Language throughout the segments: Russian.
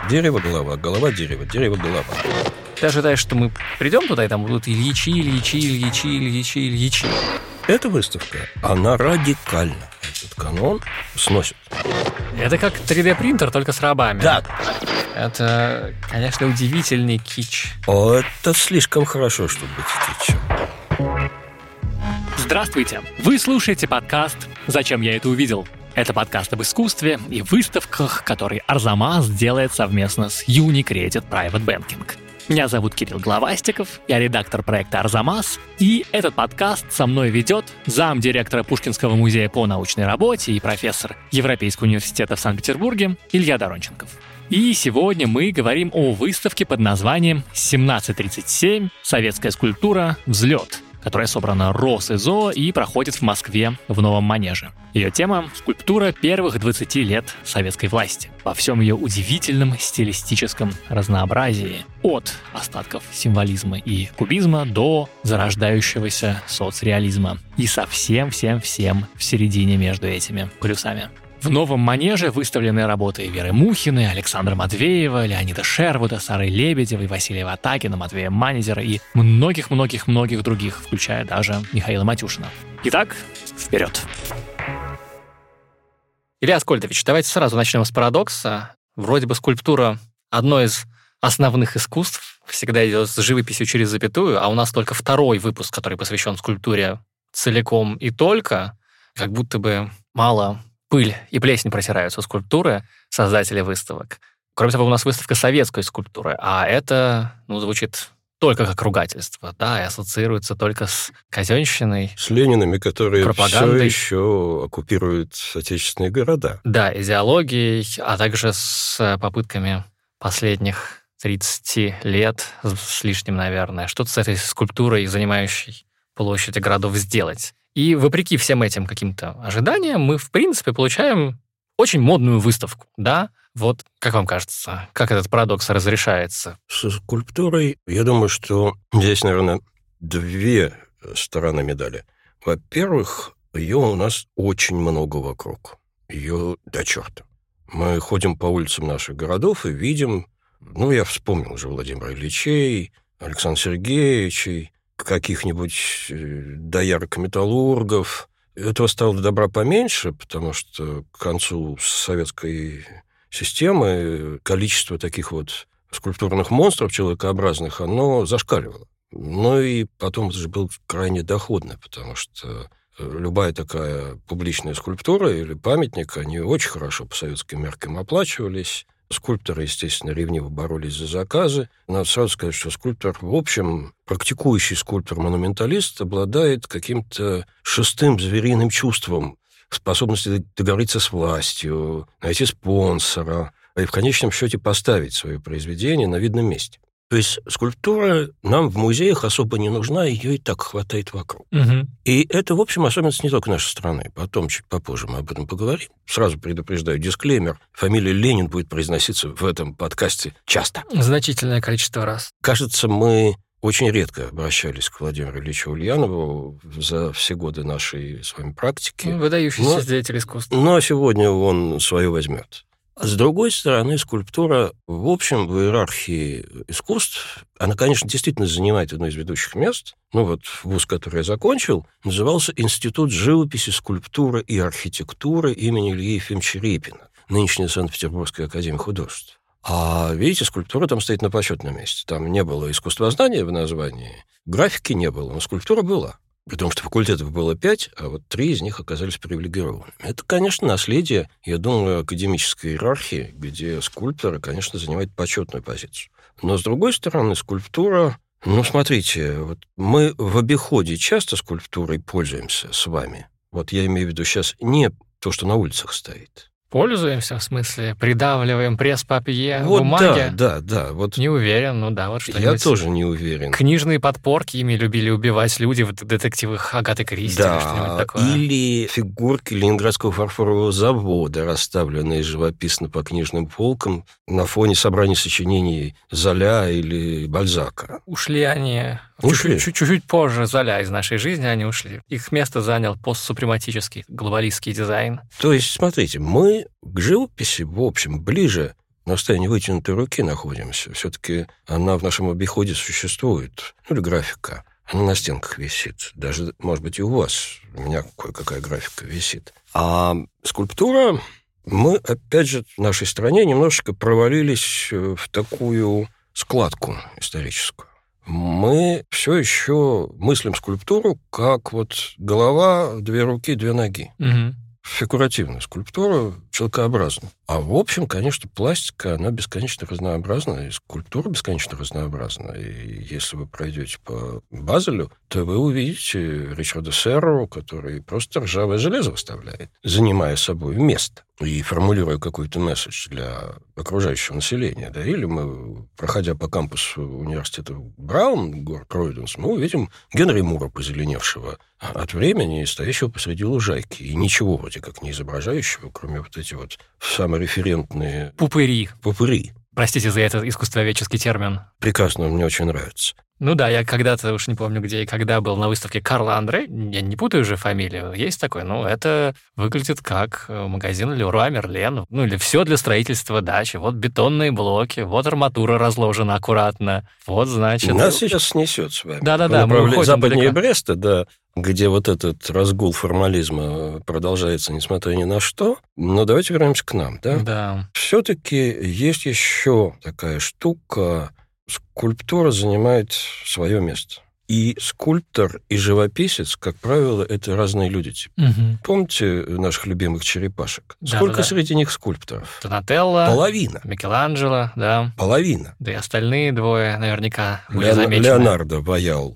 Дерево, голова, голова, дерево, дерево, голова. Ты ожидаешь, что мы придем туда, и там будут Ильичи? Эта выставка, она радикально этот канон сносит. Это как 3D-принтер, только с рабами. Да. Это, конечно, удивительный кич. Это слишком хорошо, чтобы быть кичем. Здравствуйте! Вы слушаете подкаст «Зачем я это увидел?». Это подкаст об искусстве и выставках, который Арзамас делает совместно с Unicredit Private Banking. Меня зовут Кирилл Главастиков, я редактор проекта «Арзамас», и этот подкаст со мной ведет замдиректора Пушкинского музея по научной работе и профессор Европейского университета в Санкт-Петербурге Илья Доронченков. И сегодня мы говорим о выставке под названием «1737. Советская скульптура. Взлет», которая собрана РосИЗО и проходит в Москве в Новом Манеже. Ее тема – скульптура первых 20 лет советской власти во всем ее удивительном стилистическом разнообразии. От остатков символизма и кубизма до зарождающегося соцреализма. И со всем-всем в середине между этими полюсами. В Новом Манеже выставлены работы Веры Мухиной, Александра Матвеева, Леонида Шервуда, Сары Лебедевой, Василия Ватагина, Матвея Манезера и многих-многих-многих других, включая даже Михаила Матюшина. Итак, вперед! Илья Аскольдович, давайте сразу начнем с парадокса. Вроде бы скульптура — одно из основных искусств, всегда идет с живописью через запятую, а у нас только второй выпуск, который посвящен скульптуре целиком и только, как будто бы мало пыль и плесень протираются скульптуры создателей выставок. Кроме того, у нас выставка советской скульптуры, а это, звучит только как ругательство, да, и ассоциируется только с казенщиной, с Ленинами, которые пропагандой, все еще оккупируют отечественные города. Да, идеологией, а также с попытками последних 30 лет с лишним, наверное, что-то с этой скульптурой, занимающей площади городов, сделать. И вопреки всем этим каким-то ожиданиям мы, в принципе, получаем очень модную выставку, да? Вот, как вам кажется, как этот парадокс разрешается? Со скульптурой, я думаю, что здесь, наверное, две стороны медали. Во-первых, ее у нас очень много вокруг. Ее до черта. Мы ходим по улицам наших городов и видим, я вспомнил уже Владимира Ильичей, Александра Сергеевичей, каких-нибудь доярок-металлургов. Этого стало добра поменьше, потому что к концу советской системы количество таких вот скульптурных монстров человекообразных, оно зашкаливало. И потом это же было крайне доходно, потому что любая такая публичная скульптура или памятник, они очень хорошо по советским меркам оплачивались. Скульпторы, естественно, ревниво боролись за заказы. Надо сразу сказать, что скульптор, в общем, практикующий скульптор-монументалист обладает каким-то шестым звериным чувством, способностью договориться с властью, найти спонсора и в конечном счете поставить свое произведение на видном месте. То есть скульптура нам в музеях особо не нужна, ее и так хватает вокруг. Угу. И это, в общем, особенность не только нашей страны. Потом, чуть попозже мы об этом поговорим. Сразу предупреждаю, дисклеймер. Фамилия Ленин будет произноситься в этом подкасте часто. Значительное количество раз. Кажется, мы очень редко обращались к Владимиру Ильичу Ульянову за все годы нашей с вами практики. Выдающийся деятель искусства. Но сегодня он свое возьмет. С другой стороны, скульптура, в общем, в иерархии искусств, она, конечно, действительно занимает одно из ведущих мест. Вуз, который я закончил, назывался Институт живописи, скульптуры и архитектуры имени Ильи Ефимовича Репина, нынешняя Санкт-Петербургская академия художеств. А, видите, скульптура там стоит на почетном месте. Там не было искусствознания в названии, графики не было, но скульптура была. Потому что факультетов было 5, а 3 из них оказались привилегированными. Это, конечно, наследие, я думаю, академической иерархии, где скульпторы, конечно, занимают почетную позицию. Но, с другой стороны, скульптура... смотрите, мы в обиходе часто скульптурой пользуемся с вами. Я имею в виду сейчас не то, что на улицах стоит. Пользуемся, в смысле, придавливаем пресс-папье бумаги? Да. Не уверен, что-нибудь. Я тоже не уверен. Книжные подпорки, ими любили убивать люди в детективах Агаты Кристи или что-нибудь такое. Или фигурки Ленинградского фарфорового завода, расставленные живописно по книжным полкам на фоне собраний сочинений Золя или Бальзака. Ушли они чуть-чуть позже Золя из нашей жизни, они ушли. Их место занял постсупрематический глобалистский дизайн. То есть, смотрите, мы к живописи, в общем, ближе на расстоянии вытянутой руки находимся. Все-таки она в нашем обиходе существует. Ну, или графика. Она на стенках висит. Даже, может быть, и у вас. У меня кое-какая графика висит. А скульптура... Мы, опять же, в нашей стране немножечко провалились в такую складку историческую. Мы все еще мыслим скульптуру как вот голова, 2 руки, 2 ноги. Угу. Фигуративная скульптура, человекообразная. А в общем, конечно, пластика, она бесконечно разнообразна, и скульптура бесконечно разнообразна. И если вы пройдете по Базелю, то вы увидите Ричарда Серру, который просто ржавое железо выставляет, занимая собой место и формулируя какой-то месседж для окружающего населения. Да? Или мы, проходя по кампусу университета Браун, город Пройденс, мы увидим Генри Мура, позеленевшего от времени и стоящего посреди лужайки, и ничего вроде как не изображающего, кроме вот эти вот самореферентные... Пупыри. Пупыри. Простите за этот искусствоведческий термин. Прекрасно, мне очень нравится. Ну да, я когда-то, уж не помню где и когда, был на выставке Карла Андре, я не путаю же фамилию, есть такой, ну, это выглядит как магазин Леруа Мерлен, ну, или все для строительства дачи, вот бетонные блоки, вот арматура разложена аккуратно, вот, значит... Нас сейчас снесет с вами. Да-да-да, мы уходим западнее далеко. Бреста, да, где вот этот разгул формализма продолжается, несмотря ни на что. Но давайте вернемся к нам, да? Да. Все-таки есть еще такая штука. Скульптура занимает свое место. И скульптор, и живописец, как правило, это разные люди. Угу. Помните наших любимых черепашек? Да, Сколько да. среди них скульпторов? Донателло, Половина. Микеланджело, да. Половина. Да и остальные 2 наверняка были замечены. Леонардо Ваял.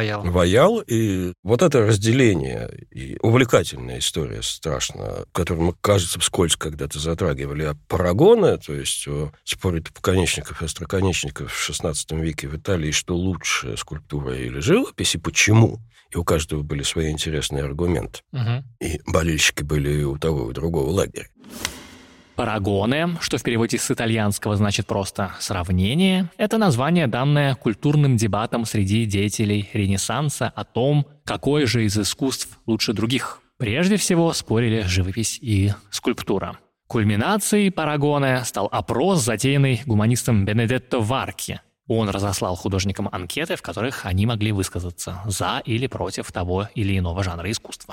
Ваял. И вот это разделение, и увлекательная история страшно, которую мы, кажется, вскользь когда-то затрагивали, а Парагона, то есть о споре тупоконечников и остроконечников в XVI веке в Италии, что лучше, скульптура или живопись, и почему. И у каждого были свои интересные аргументы. Угу. И болельщики были у того и у другого лагеря. Парагоне, что в переводе с итальянского значит просто «сравнение», это название, данное культурным дебатам среди деятелей Ренессанса о том, какое же из искусств лучше других. Прежде всего спорили живопись и скульптура. Кульминацией Парагоне стал опрос, затеянный гуманистом Бенедетто Варки. Он разослал художникам анкеты, в которых они могли высказаться за или против того или иного жанра искусства.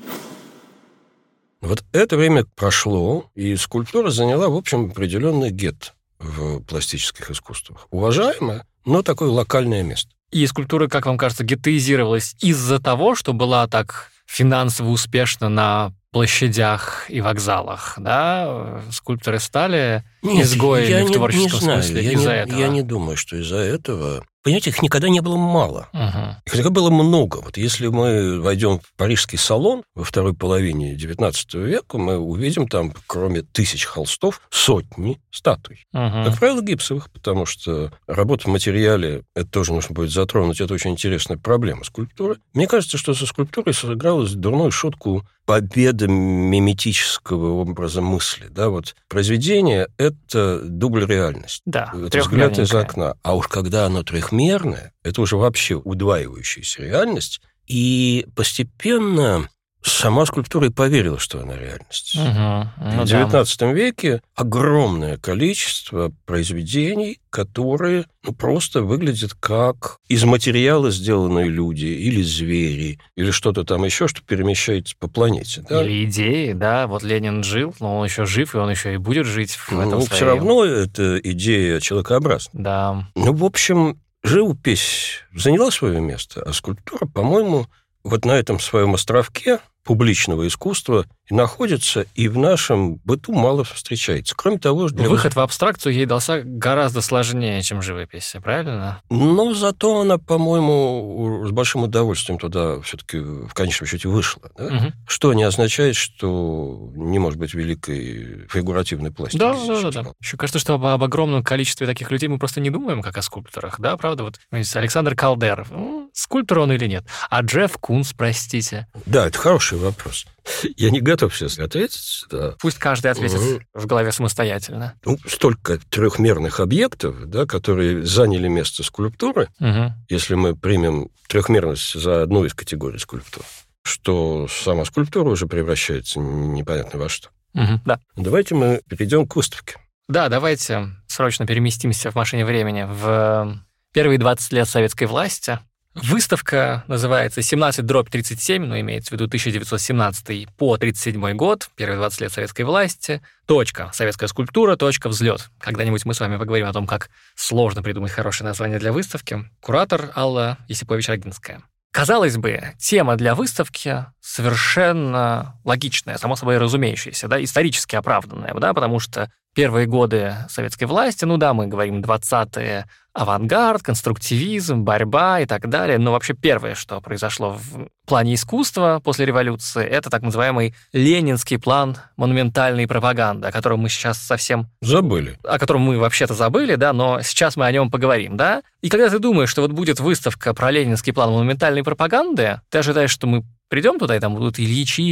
Вот это время прошло, и скульптура заняла, в общем, определенный гет в пластических искусствах. Уважаемое, но такое локальное место. И скульптура, как вам кажется, геттоизировалась из-за того, что была так финансово успешна на площадях и вокзалах, да? Скульпторы стали изгоями в творческом смысле из-за этого. Я не думаю, что из-за этого. Понимаете, их никогда не было мало. Угу. Их всегда было много. Вот если мы войдем в парижский салон во второй половине XIX века, мы увидим там, кроме 1000 холстов, сотни статуй. Угу. Как правило, гипсовых, потому что работа в материале, это тоже нужно будет затронуть, это очень интересная проблема скульптуры. Мне кажется, что со скульптурой сыгралась дурную шутку победа миметического образа мысли. Да? Вот произведение — это дубль реальности. Да, это взгляд из окна. А уж когда оно трехмерное, это уже вообще удваивающаяся реальность. И постепенно сама скульптура и поверила, что она реальность. Угу. В XIX веке огромное количество произведений, которые просто выглядят как из материала сделанные люди, или звери, или что-то там еще, что перемещается по планете. Да? Или идеи, да. Вот Ленин жил, но он еще жив, и он еще и будет жить в этом своем. Все равно это идея человекообразная. Да. В общем, живопись заняла свое место, а скульптура, по-моему, вот на этом своем островке публичного искусства и находится, и в нашем быту мало встречается. Кроме того... Выход в абстракцию ей дался гораздо сложнее, чем живопись, правильно? Но зато она, по-моему, с большим удовольствием туда все-таки в конечном счете вышла. Да? Угу. Что не означает, что не может быть великой фигуративной пластики. Да. Еще кажется, что об огромном количестве таких людей мы просто не думаем, как о скульпторах. Да, правда? Вот Александр Калдер. Скульптор он или нет? А Джефф Кунс, простите. Да, это хороший вопрос. Я не готов сейчас ответить. Да. Пусть каждый ответит в голове самостоятельно. Столько трехмерных объектов, да, которые заняли место скульптуры, если мы примем трехмерность за одну из категорий скульптур, что сама скульптура уже превращается непонятно во что. Да. Давайте мы перейдем к выставке. Да, давайте срочно переместимся в машине времени в первые 20 лет советской власти. Выставка называется «17/37», но имеется в виду 1917 по 1937 год, первые 20 лет советской власти, точка, советская скульптура, точка, взлет. Когда-нибудь мы с вами поговорим о том, как сложно придумать хорошее название для выставки. Куратор Алла Есипович-Рогинская. Казалось бы, тема для выставки совершенно логичная, само собой разумеющаяся, да, исторически оправданная, да, потому что первые годы советской власти, ну да, мы говорим 20-е, авангард, конструктивизм, борьба и так далее, но вообще первое, что произошло в плане искусства после революции, это так называемый ленинский план монументальной пропаганды, о котором мы сейчас совсем... Забыли. О котором мы вообще-то забыли, да, но сейчас мы о нем поговорим, да? И когда ты думаешь, что вот будет выставка про ленинский план монументальной пропаганды, ты ожидаешь, что мы придем туда, и там будут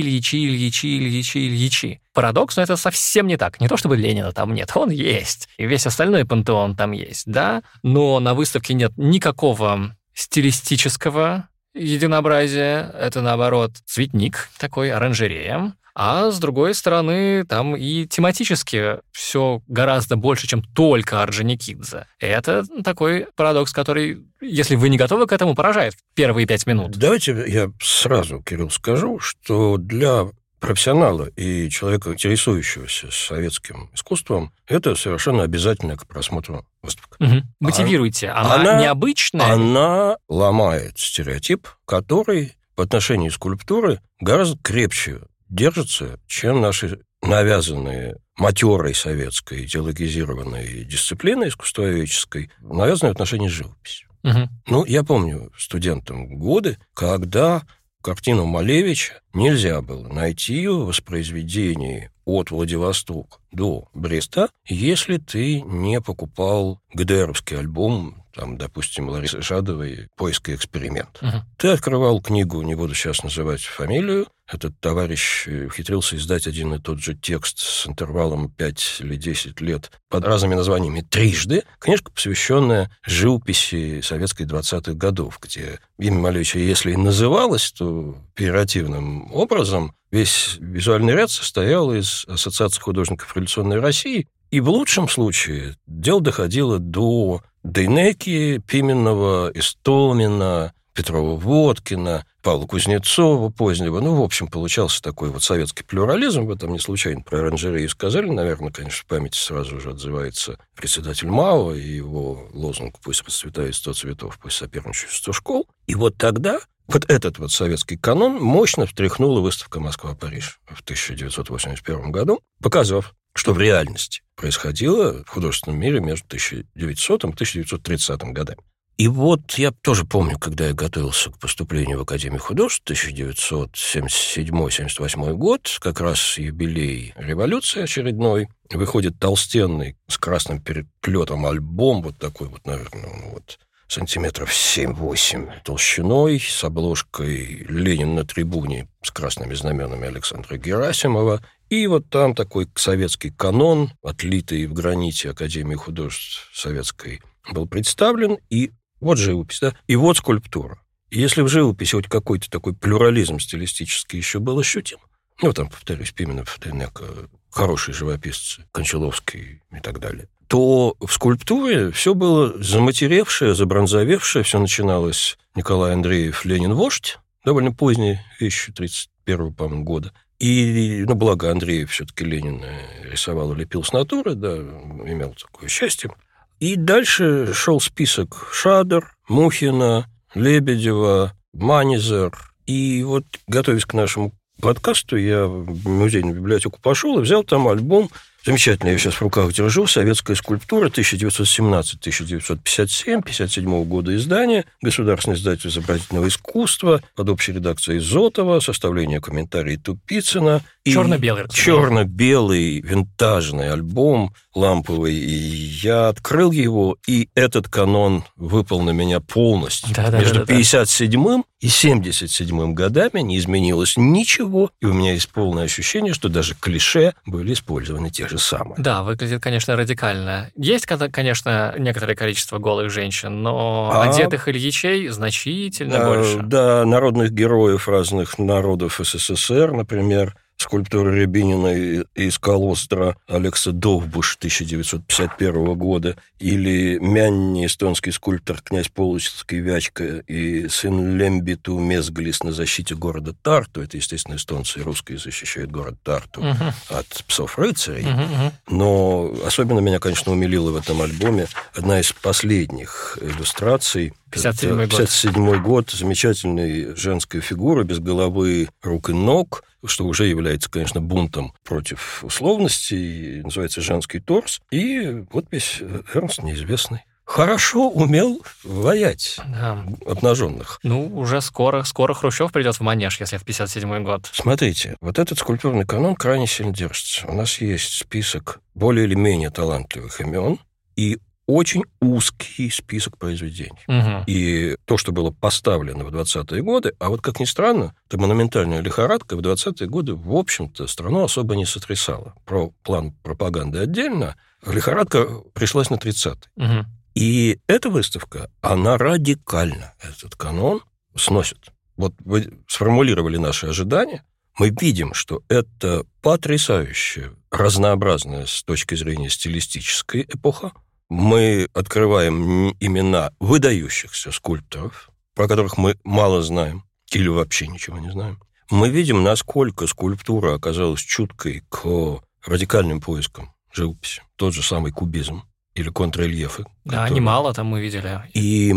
Ильичи. Парадокс, но это совсем не так. Не то чтобы Ленина там нет, он есть. И весь остальной пантеон там есть, да? Но на выставке нет никакого стилистического единообразия. Это, наоборот, цветник такой, оранжерея. А с другой стороны, там и тематически все гораздо больше, чем только Орджоникидзе. Это такой парадокс, который, если вы не готовы к этому, поражает в первые 5 минут. Давайте я сразу, Кирилл, скажу, что для профессионала и человека, интересующегося советским искусством, это совершенно обязательно к просмотру выставка. Угу. Мотивируйте. Она необычная? Она ломает стереотип, который по отношению к скульптуре гораздо крепче держится, чем наши навязанные матерой советской идеологизированной дисциплиной искусствоведческой, навязанные в отношении живописи. Угу. Ну, я помню студентам годы, когда картину Малевича нельзя было найти в воспроизведении от Владивостока до Бреста, если ты не покупал ГДРовский альбом, там, допустим, Ларисы Жадовой «Поиск и эксперимент». Угу. Ты открывал книгу, не буду сейчас называть фамилию, этот товарищ ухитрился издать один и тот же текст с интервалом 5 или 10 лет под разными названиями трижды. Книжка, посвященная живописи советской 20-х годов, где имя Малевича, если и называлось, то оперативным образом весь визуальный ряд состоял из Ассоциации художников революционной России. И в лучшем случае дело доходило до Дейнеки, Пименова, Истомина, Петрова-Водкина, Павла Кузнецова позднего. Ну, в общем, получался такой вот советский плюрализм. В этом не случайно про оранжерею сказали. Наверное, конечно, в памяти сразу же отзывается председатель МАО и его лозунг «Пусть расцветает 100 цветов, пусть соперничают 100 школ». И вот тогда вот этот вот советский канон мощно встряхнула выставка «Москва-Париж» в 1981 году, показав, что в реальности происходило в художественном мире между 1900 и 1930 годами. И вот я тоже помню, когда я готовился к поступлению в Академию художеств, 1977-78 год, как раз юбилей революции очередной, выходит толстенный с красным переплетом альбом, вот такой вот, наверное, вот сантиметров 7-8 толщиной, с обложкой «Ленин на трибуне» с красными знаменами Александра Герасимова. И вот там такой советский канон, отлитый в граните Академии художеств советской, был представлен. И вот живопись, да, и вот скульптура. И если в живописи хоть какой-то такой плюрализм стилистический еще был ощутим, ну, там, повторюсь, Пименов, Дейнека, хорошие живописцы, Кончаловский и так далее, то в скульптуре все было заматеревшее, забронзовевшее, все начиналось Николай Андреев «Ленин-вождь», довольно поздние вещи, 31-го, по-моему, года. И, ну, благо Андреев все-таки Ленина рисовал и лепил с натуры, да, имел такое счастье. И дальше шел список Шадер, Мухина, Лебедева, Манизер. И вот, готовясь к нашему подкасту, я в музейную библиотеку пошел и взял там альбом. Замечательно, я сейчас в руках держу. «Советская скульптура», 1917-1957, 57 года издания, Государственное издательство изобразительного искусства, под общей редакцией Зотова, составление комментариев Тупицына. Черно-белый. Черно-белый винтажный альбом, ламповый. И я открыл его, и этот канон выпал на меня полностью. Между 57-м и 77-м годами не изменилось ничего, и у меня есть полное ощущение, что даже клише были использованы те же самые. Да, выглядит, конечно, радикально. Есть, конечно, некоторое количество голых женщин, но одетых Ильичей значительно больше. Да, народных героев разных народов СССР, например, скульптура Рябинина из колостра Алекса Довбуш 1951 года, или Мянни, эстонский скульптор, князь Полоцкий Вячка и сын Лембиту Мезглис на защите города Тарту. Это, естественно, эстонцы и русские защищают город Тарту от псов-рыцарей. Но особенно меня, конечно, умилила в этом альбоме одна из последних иллюстраций. 57-й год. Замечательная женская фигура, без головы, рук и ног, что уже является, конечно, бунтом против условностей, называется «Женский торс». И подпись «Эрнст неизвестный». Хорошо умел воять обнаженных. Ну, уже скоро Хрущев придет в манеж, если в 57-й год. Смотрите, вот этот скульптурный канон крайне сильно держится. У нас есть список более или менее талантливых имен и очень узкий список произведений. И то, что было поставлено в 20-е годы, а вот, как ни странно, эта монументальная лихорадка в 20-е годы, в общем-то, страну особо не сотрясала. Про план пропаганды отдельно. Лихорадка пришлась на 30-е. И эта выставка, она радикально этот канон сносит. Вот вы сформулировали наши ожидания. Мы видим, что это потрясающая, разнообразная с точки зрения стилистической эпоха. Мы открываем имена выдающихся скульпторов, про которых мы мало знаем или вообще ничего не знаем. Мы видим, насколько скульптура оказалась чуткой к радикальным поискам живописи. Тот же самый кубизм или контррельефы. Да, немало там мы видели. И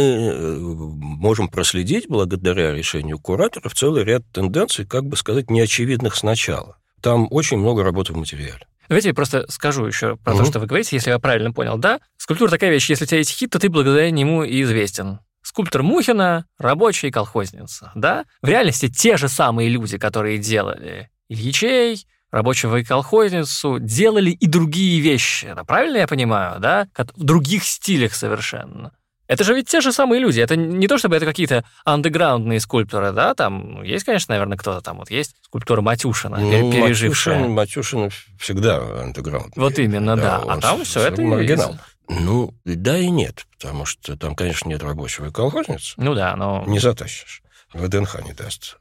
мы можем проследить, благодаря решению кураторов, целый ряд тенденций, как бы сказать, неочевидных сначала. Там очень много работы в материале. Давайте я просто скажу еще про то, что вы говорите, если я правильно понял. Да, скульптура такая вещь, если у тебя есть хит, то ты благодаря нему и известен. Скульптор Мухина – рабочая колхозница, да? В реальности те же самые люди, которые делали Ильичей, рабочего и колхозницу, делали и другие вещи. Это правильно я понимаю, да? В других стилях совершенно. Это же ведь те же самые люди. Это не то, чтобы это какие-то андеграундные скульпторы, да? Там есть, конечно, наверное, кто-то там. Вот есть скульптура Матюшина, пережившая. Матюшин всегда андеграунд. Вот именно, да. А там все это оригинал. Ну, да и нет, потому что там, конечно, нет рабочего и колхозницы. Ну да, но... Не затащишь. ВДНХ не даст.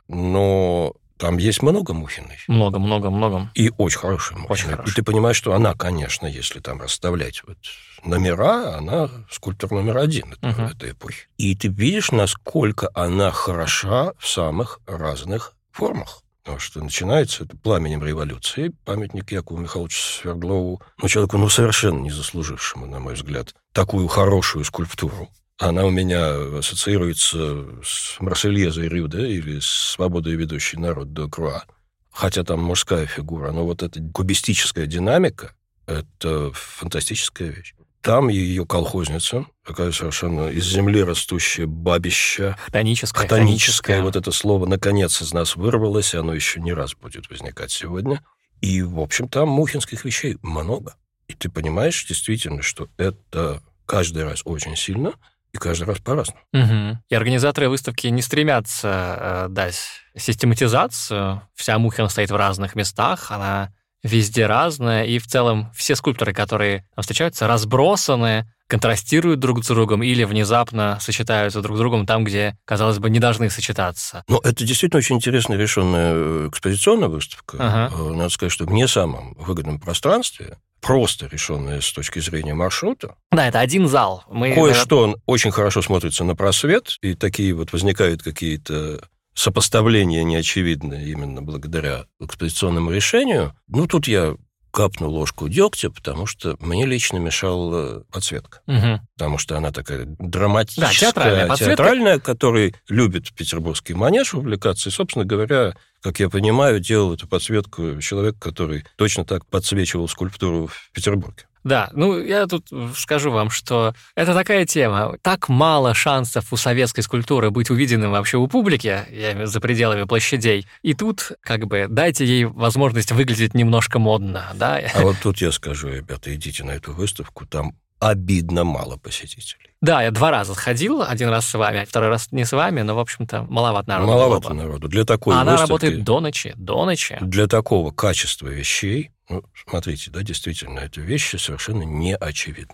Но там есть много Мухиной. Много. И очень хорошая Мухина. Очень хорошая. И ты понимаешь, что она, конечно, если там расставлять вот номера, она скульптор номер один этой эпохи. И ты видишь, насколько она хороша в самых разных формах. Потому что начинается это пламенем революции, памятник Якову Михайловичу Свердлову, человеку, совершенно не заслужившему, на мой взгляд, такую хорошую скульптуру. Она у меня ассоциируется с Марсельезой Рю, да, или с «Свободой ведущий народ» де Круа. Хотя там мужская фигура, но вот эта кубистическая динамика – это фантастическая вещь. Там ее колхозница, такая совершенно из земли растущая бабища. Хтоническая. Вот это слово, наконец, из нас вырвалось, и оно еще не раз будет возникать сегодня. И, в общем, там мухинских вещей много. И ты понимаешь действительно, что это каждый раз очень сильно, и каждый раз по-разному. И организаторы выставки не стремятся дать систематизацию. Вся Мухина стоит в разных местах, она везде разная, и в целом все скульпторы, которые там встречаются, разбросаны, контрастируют друг с другом или внезапно сочетаются друг с другом там, где, казалось бы, не должны сочетаться. Но это действительно очень интересно решенная экспозиционная выставка. Надо сказать, что в не самом выгодном пространстве, просто решенная с точки зрения маршрута. Да, это один зал. Кое-что очень хорошо смотрится на просвет, и такие вот возникают какие-то сопоставления неочевидные именно благодаря экспозиционному решению. Тут я капнул ложку дегтя, потому что мне лично мешала подсветка. Потому что она такая драматическая, театральная, который любит петербургский манеж увлекаться. И, собственно говоря, как я понимаю, делал эту подсветку человек, который точно так подсвечивал скульптуру в Петербурге. Да, я тут скажу вам, что это такая тема. Так мало шансов у советской скульптуры быть увиденным вообще у публики, я имею в виду за пределами площадей. И тут, дайте ей возможность выглядеть немножко модно, да? А вот тут я скажу, ребята, идите на эту выставку, там обидно мало посетителей. Да, я 2 раза сходил, 1 раз с вами, 2 раз не с вами, но, в общем-то, маловато народу. Маловато народу. Для такой выставки... Она работает до ночи. Для такого качества вещей, смотрите, да, действительно, это вещи совершенно неочевидные.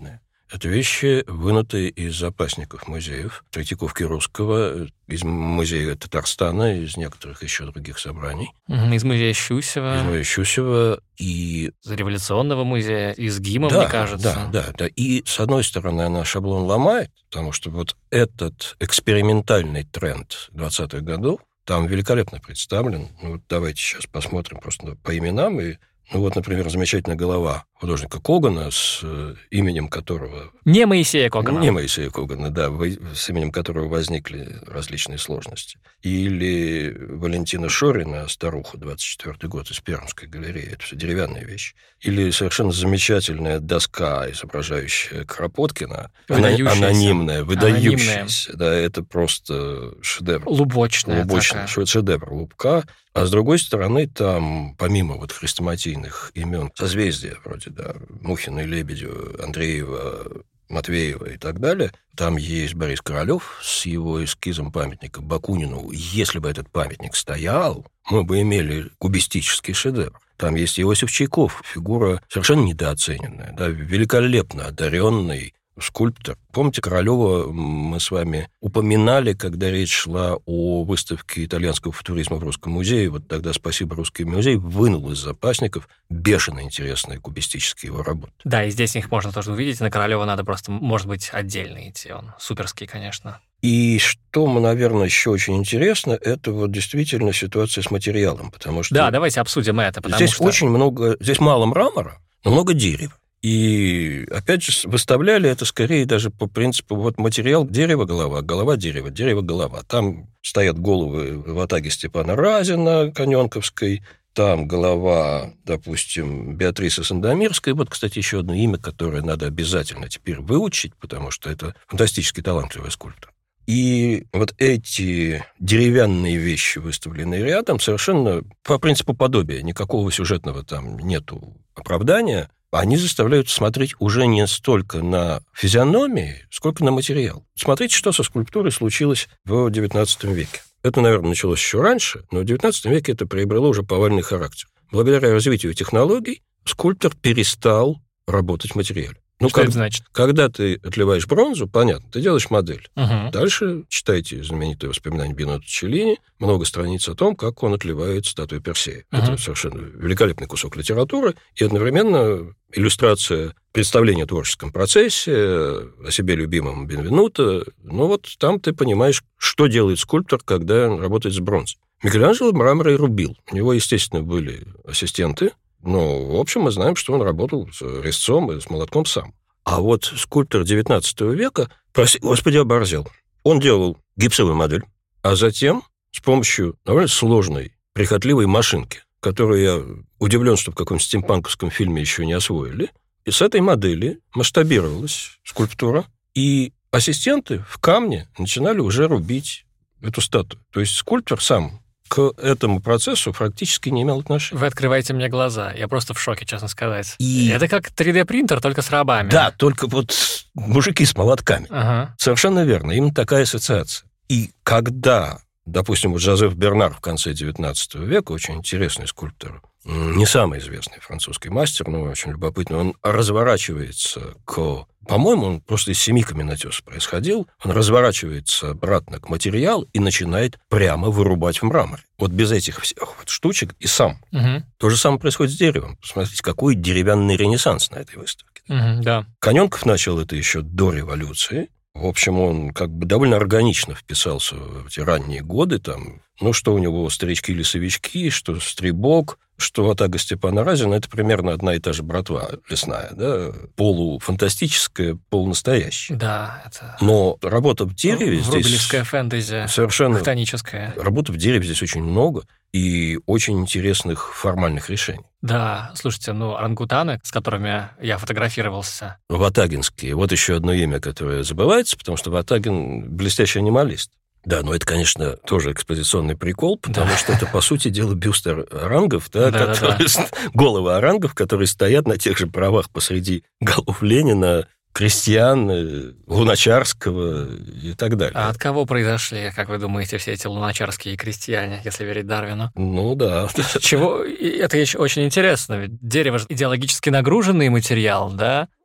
Это вещи, вынутые из запасников музеев Третьяковки-Русского, из музея Татарстана, из некоторых еще других собраний. Из музея Щусева. Из музея Щусева и... Из революционного музея, из ГИМа, мне кажется. Да. И, с одной стороны, она шаблон ломает, потому что вот этот экспериментальный тренд 20-х годов там великолепно представлен. Ну, вот давайте сейчас посмотрим просто по именам. И, ну, вот, например, замечательная голова художника Когана, с именем которого... Не Моисея Когана. Не Моисея Когана, да, с именем которого возникли различные сложности. Или Валентина Шорина, старуха, 24-й год, из Пермской галереи. Это все деревянные вещи. Или совершенно замечательная доска, изображающая Кропоткина. Анонимная, выдающаяся. Да, это просто шедевр. Лубочная шедевр Лубка. А с другой стороны, там, помимо вот хрестоматийных имен, созвездия вроде, да, Мухина и Лебедева, Андреева, Матвеева и так далее, там есть Борис Королёв с его эскизом памятника Бакунину. Если бы этот памятник стоял, мы бы имели кубистический шедевр. Там есть Иосиф Чайков, фигура совершенно недооцененная, да, великолепно одаренный скульптор. Помните, Королёва мы с вами упоминали, когда речь шла о выставке итальянского футуризма в Русском музее. Вот тогда «Спасибо, Русский музей» вынул из запасников бешено интересные кубистические его работы. Да, и здесь их можно тоже увидеть. На Королёва надо просто, может быть, отдельно идти. Он суперский, конечно. И что, наверное, еще очень интересно, это вот действительно ситуация с материалом, потому что... Да, давайте обсудим это, потому здесь что... очень много... Здесь мало мрамора, но много дерева. И, опять же, выставляли это скорее даже по принципу вот материал дерево-голова, голова-дерево, дерево-голова. Там стоят головы в атаге Степана Разина, Каненковской, там голова, допустим, Беатрисы Сандомирской. Вот, кстати, еще одно имя, которое надо обязательно теперь выучить, потому что это фантастически талантливый скульптор. И вот эти деревянные вещи, выставленные рядом, совершенно по принципу подобия, никакого сюжетного там нету оправдания, они заставляют смотреть уже не столько на физиономии, сколько на материал. Смотрите, что со скульптурой случилось в XIX веке. Это, наверное, началось еще раньше, но в XIX веке это приобрело уже повальный характер. Благодаря развитию технологий скульптор перестал работать в материале. Ну, что это значит? Когда ты отливаешь бронзу, понятно, ты делаешь модель. Угу. Дальше читайте знаменитые воспоминания Бинотто Челлини, много страниц о том, как он отливает статую Персея. Угу. Это совершенно великолепный кусок литературы, и одновременно иллюстрация представления о творческом процессе, о себе любимом Бенвенуто. Ну вот там ты понимаешь, что делает скульптор, когда он работает с бронзой. Микеланджело мрамор рубил. У него, естественно, были ассистенты, но, в общем, мы знаем, что он работал с резцом и с молотком сам. А вот скульптор XIX века, прости господи, оборзел. Он делал гипсовую модель, а затем с помощью довольно сложной, прихотливой машинки, которую я удивлен, что в каком-нибудь стимпанковском фильме еще не освоили, и с этой модели масштабировалась скульптура, и ассистенты в камне начинали уже рубить эту статую. То есть скульптор сам к этому процессу практически не имел отношения. Вы открываете мне глаза. Я просто в шоке, честно сказать. Это как 3D-принтер, только с рабами. Да, только вот мужики с молотками. Ага. Совершенно верно. Именно такая ассоциация. И когда, допустим, вот Жозеф Бернар в конце XIX века, очень интересный скульптор, не самый известный французский мастер, но очень любопытный, он разворачивается по-моему, он просто из 7 каменотесов происходил, он разворачивается обратно к материалу и начинает прямо вырубать в мраморе. Вот без этих всех вот штучек и сам. Угу. То же самое происходит с деревом. Посмотрите, какой деревянный ренессанс на этой выставке. Угу, да. Каненков начал это еще до революции. В общем, он как бы довольно органично вписался в эти ранние годы. Там, ну, что у него старички-лесовички, что стрибок, что атака Степана Разина, это примерно одна и та же братва лесная, да, полуфантастическая, полунастоящая. Да, это... Но работа в дереве здесь... Врубелевская фэнтези, совершенно... хтоническая. Работы в дереве здесь очень много и очень интересных формальных решений. Да, слушайте, орангутаны, с которыми я фотографировался. Ватагинские. Вот еще одно имя, которое забывается, потому что Ватагин блестящий анималист. Да, но это, конечно, тоже экспозиционный прикол, потому что это, по сути дела, бюст орангов, головы орангов, которые стоят на тех же правах посреди голов Ленина, Крестьян, Луначарского и так далее. А от кого произошли, как вы думаете, все эти луначарские крестьяне, если верить Дарвину? Ну да. Чего? Это еще очень интересно. Ведь дерево же идеологически нагруженный материал, да?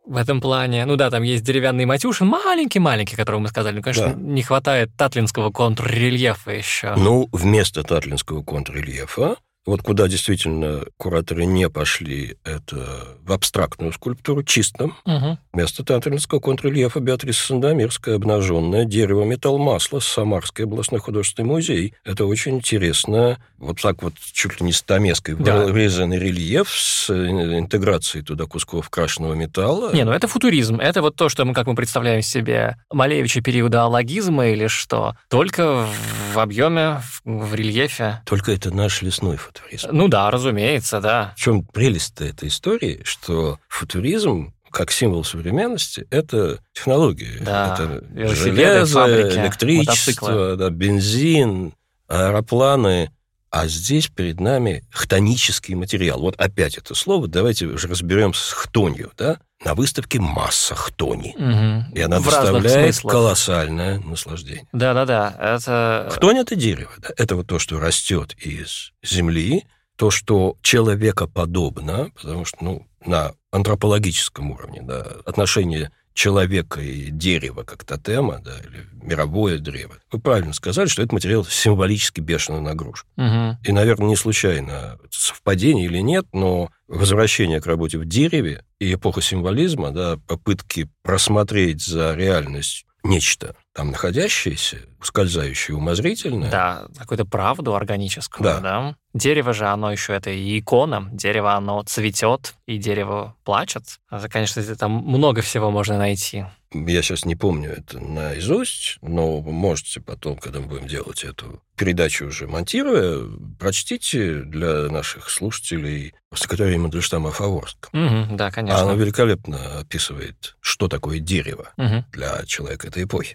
в этом плане. Ну да, там есть деревянный Матюшин, маленький-маленький, которого мы сказали. Ну, конечно, не хватает татлинского контррельефа еще. Ну, вместо татлинского контррельефа, вот куда действительно кураторы не пошли, это в абстрактную скульптуру, чисто. Вместо татлинского контррельефа Беатриса Сандомирская, обнаженное дерево, металл, масло, Самарский областной художественный музей. Это очень интересно. Вот так вот чуть ли не стамеской вырезанный рельеф с интеграцией туда кусков крашеного металла. Не, ну это футуризм. Это вот то, что мы, как мы представляем себе Малевича периода аллагизма или что. Только в объеме, в рельефе. Только это наш лесной футуризм. Ну да, разумеется, да. В чем прелесть этой истории, что футуризм как символ современности – это технологии. Да. Это железо, электричество, бензин, аэропланы. А здесь перед нами хтонический материал. Вот опять это слово. Давайте уже разберемся с хтонью. Да? На выставке масса хтони. И она доставляет колоссальное наслаждение. Да-да-да. Хтонь – это дерево. Да? Это вот то, что растет из земли, то, что человекоподобно, потому что на антропологическом уровне отношение человека и дерева как тотема, или мировое древо. Вы правильно сказали, что этот материал символически бешено нагружен. И, наверное, не случайно совпадение или нет, но возвращение к работе в дереве и эпоха символизма, попытки просмотреть за реальность нечто там находящееся, ускользающее, умозрительное. Да, какую-то правду органическую, да. Дерево же, оно еще это и икона. Дерево, оно цветет, и дерево плачет. Это, конечно, там много всего можно найти. Я сейчас не помню это наизусть, но вы можете потом, когда мы будем делать эту передачу уже монтируя, прочтите для наших слушателей стихотворение Мандельштама о Фаворском. Да, конечно. Оно великолепно описывает, что такое дерево для человека этой эпохи.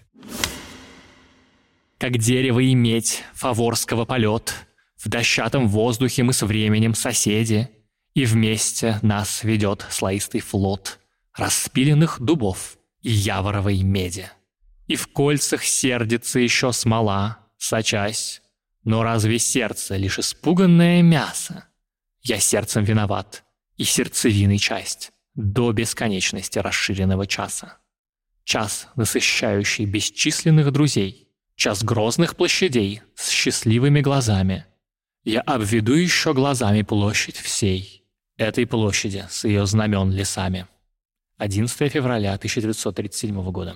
Как дерево и медь Фаворского полет, в дощатом воздухе мы с временем соседи, и вместе нас ведет слоистый флот распиленных дубов и яворовой меди. И в кольцах сердится еще смола, сочась, но разве сердце лишь испуганное мясо? Я сердцем виноват, и сердцевиной часть до бесконечности расширенного часа. Час, насыщающий бесчисленных друзей, час грозных площадей с счастливыми глазами. Я обведу еще глазами площадь всей этой площади с ее знамен лесами. 11 февраля 1937 года.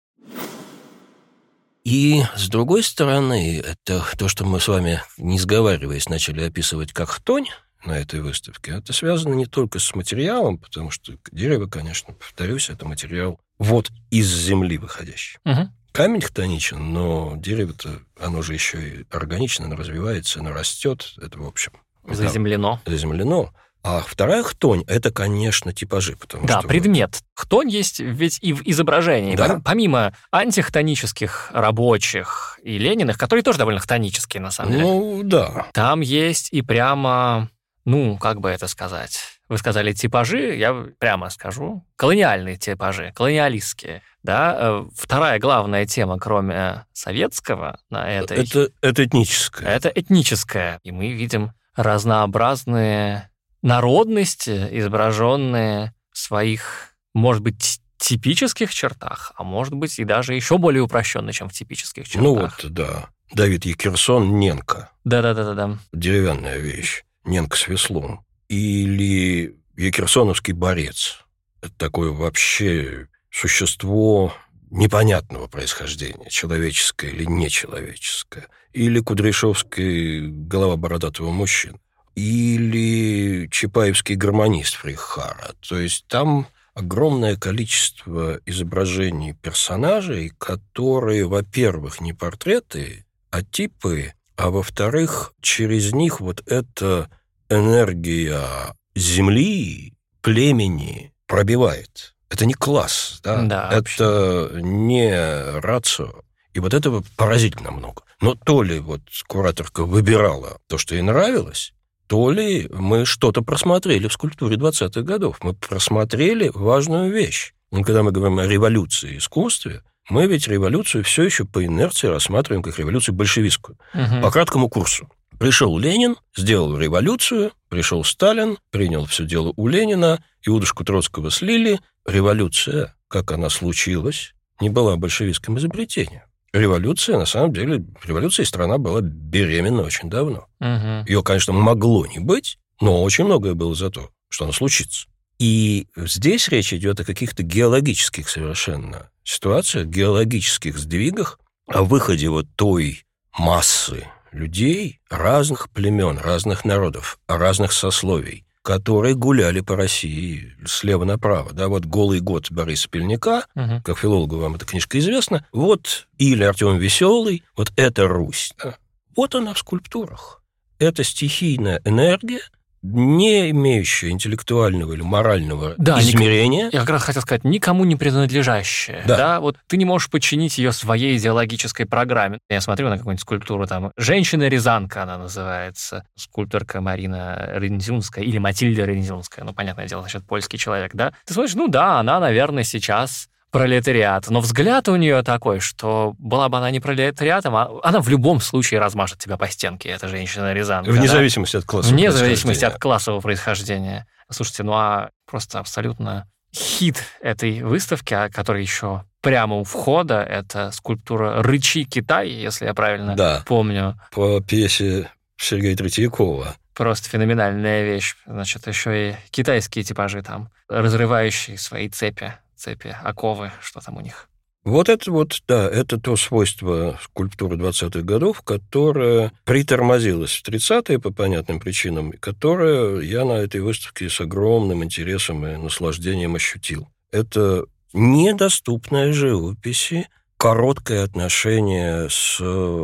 И, с другой стороны, это то, что мы с вами, не сговариваясь, начали описывать как хтонь на этой выставке, это связано не только с материалом, потому что дерево, конечно, повторюсь, это материал вот из земли выходящий. Камень хтоничен, но дерево-то, оно же еще и органично, оно развивается, оно растет, это, в общем... Заземлено. А вторая хтонь – это, конечно, типажи. Потому что предмет. Хтонь есть ведь и в изображении. Да. Помимо антихтонических рабочих и Лениных, которые тоже довольно хтонические, на самом деле. Да. Там есть и прямо, как бы это сказать... Вы сказали типажи, я прямо скажу. Колониальные типажи, колониалистские. Да? Вторая главная тема, кроме советского, на этой... Это этническое. Это этническое. И мы видим разнообразные народности, изображенные в своих, может быть, типических чертах, а может быть, и даже еще более упрощенные, чем в типических чертах. Давид Екерсон «Ненка». Да. Деревянная вещь. «Ненка с веслом». Или Екерсоновский борец. Это такое вообще существо непонятного происхождения, человеческое или нечеловеческое. Или Кудряшовский голова бородатого мужчины. Или Чапаевский гармонист Фрейхара. То есть там огромное количество изображений персонажей, которые, во-первых, не портреты, а типы, а во-вторых, через них вот эта энергия земли, племени пробивает. Это не класс, да? Это не рацио. И вот этого поразительно много. Но то ли вот кураторка выбирала то, что ей нравилось, то ли мы что-то просмотрели в скульптуре 20-х годов. Мы просмотрели важную вещь. И когда мы говорим о революции искусстве, мы ведь революцию все еще по инерции рассматриваем как революцию большевистскую. По краткому курсу. Пришел Ленин, сделал революцию, пришел Сталин, принял все дело у Ленина, Иудушку Троцкого слили. Революция, как она случилась, не была большевистским изобретением. Революция, на самом деле, революция, и страна была беременна очень давно. Ее, конечно, могло не быть, но очень многое было за то, что она случится. И здесь речь идет о каких-то геологических совершенно ситуациях, геологических сдвигах, о выходе вот той массы людей разных племен, разных народов, разных сословий, которые гуляли по России слева направо. Да, вот «Голый год» Бориса Пельника, как филологу вам эта книжка известна, вот, или Артем Веселый, вот это Русь. Да. Вот она в скульптурах. Это стихийная энергия, не имеющая интеллектуального или морального измерения. Я как раз хотел сказать, никому не принадлежащая. Да. Вот ты не можешь подчинить ее своей идеологической программе. Я смотрю на какую-нибудь скульптуру, там, «Женщина-рязанка» она называется, скульпторка Марина Рензюнская или Матильда Рензюнская, ну, понятное дело, значит, польский человек, да? Ты смотришь, ну да, она, наверное, сейчас пролетариат. Но взгляд у нее такой, что была бы она не пролетариатом, она в любом случае размажет тебя по стенке, эта женщина-рязанка. Вне зависимости от классового происхождения. Вне зависимости от классового происхождения. Слушайте, ну а просто абсолютно хит этой выставки, который еще прямо у входа, это скульптура «Рычи Китай», если я правильно помню. По пьесе Сергея Третьякова. Просто феноменальная вещь. Значит, еще и китайские типажи там, разрывающие свои цепи, оковы, что там у них. Вот это то свойство скульптуры 20-х годов, которое притормозилось в 30-е по понятным причинам, и которое я на этой выставке с огромным интересом и наслаждением ощутил. Это недоступная живописи, короткое отношение с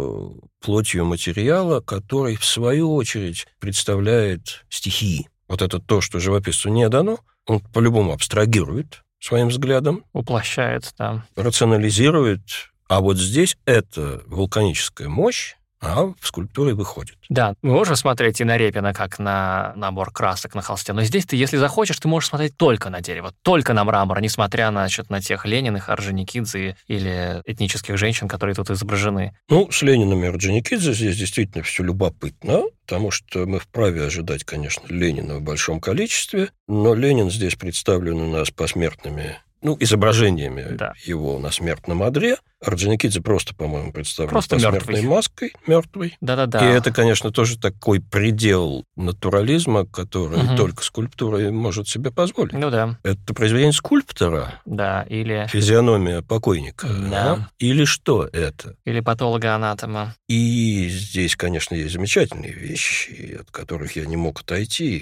плотью материала, который, в свою очередь, представляет стихии. Вот это то, что живописцу не дано, он по-любому абстрагирует своим взглядом. Уплощает, да. Рационализирует. А вот здесь это вулканическая мощь, а в скульптуре выходит. Да, мы можем смотреть и на Репина, как на набор красок на холсте, но здесь ты, если захочешь, ты можешь смотреть только на дерево, только на мрамор, несмотря на тех Лениных, Орджоникидзе или этнических женщин, которые тут изображены. Ну, с Лениным и Орджоникидзе здесь действительно все любопытно, потому что мы вправе ожидать, конечно, Ленина в большом количестве, но Ленин здесь представлен у нас посмертными изображениями его на смертном одре. Орджоникидзе просто, по-моему, представлен посмертной маской, мертвой. Да-да-да. И это, конечно, тоже такой предел натурализма, который только скульптура может себе позволить. Ну да. Это произведение скульптора. Да, или... Физиономия покойника. Да. Или что это? Или патолога-анатома. И здесь, конечно, есть замечательные вещи, от которых я не мог отойти.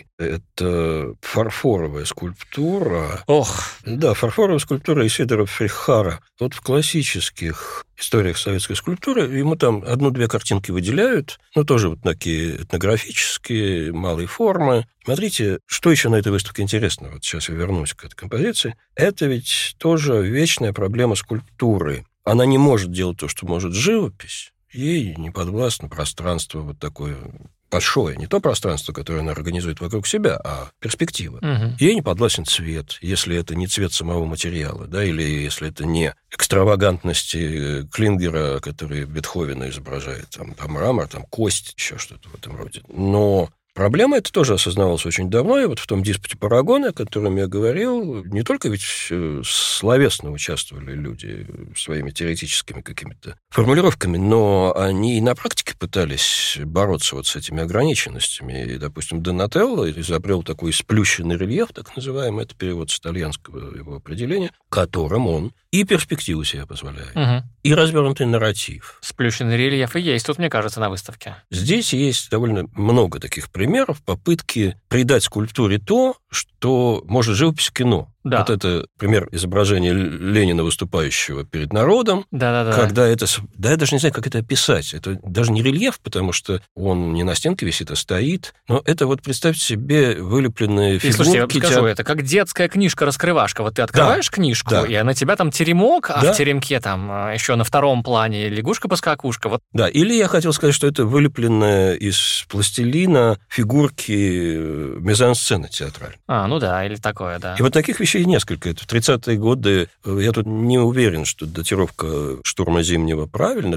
Это фарфоровая скульптура. Ох! Да, фарфоровая скульптура Исидора Фрейхара. Вот в классических историях советской скульптуры ему там 1-2 картинки выделяют, но тоже вот такие этнографические, малые формы. Смотрите, что еще на этой выставке интересно. Вот сейчас я вернусь к этой композиции. Это ведь тоже вечная проблема скульптуры. Она не может делать то, что может живопись. Ей не подвластно пространство вот такое большое, не то пространство, которое она организует вокруг себя, а перспектива. Ей не подвластен цвет, если это не цвет самого материала, да, или если это не экстравагантности Клингера, который Бетховена изображает, там мрамор, там кость, еще что-то в этом роде. Но проблема эта тоже осознавалась очень давно, и вот в том диспуте Парагона, о котором я говорил, не только ведь словесно участвовали люди своими теоретическими какими-то формулировками, но они и на практике пытались бороться вот с этими ограниченностями. И, допустим, Донателло изобрел такой сплющенный рельеф, так называемый, это перевод с итальянского его определения, которым он и перспективу себе позволяет, и развернутый нарратив. Сплющенный рельеф и есть тут, мне кажется, на выставке. Здесь есть довольно много таких примеров попытки придать скульптуре то, что может живопись в кино. Да. Вот это пример изображения Ленина, выступающего перед народом. Да-да-да. Когда это... Да, я даже не знаю, как это описать. Это даже не рельеф, потому что он не на стенке висит, а стоит. Но это вот, представьте себе, вылепленные фигурки. Слушайте, я скажу, это как детская книжка-раскрывашка. Вот ты открываешь книжку, и на тебя там теремок, а в теремке там еще на втором плане лягушка-поскакушка. Вот. Да, или я хотел сказать, что это вылепленная из пластилина фигурки мизансцены театральной. Ну да, или такое, да. И вот таких вещей случаи несколько. Это в 30-е годы. Я тут не уверен, что датировка штурма Зимнего правильно,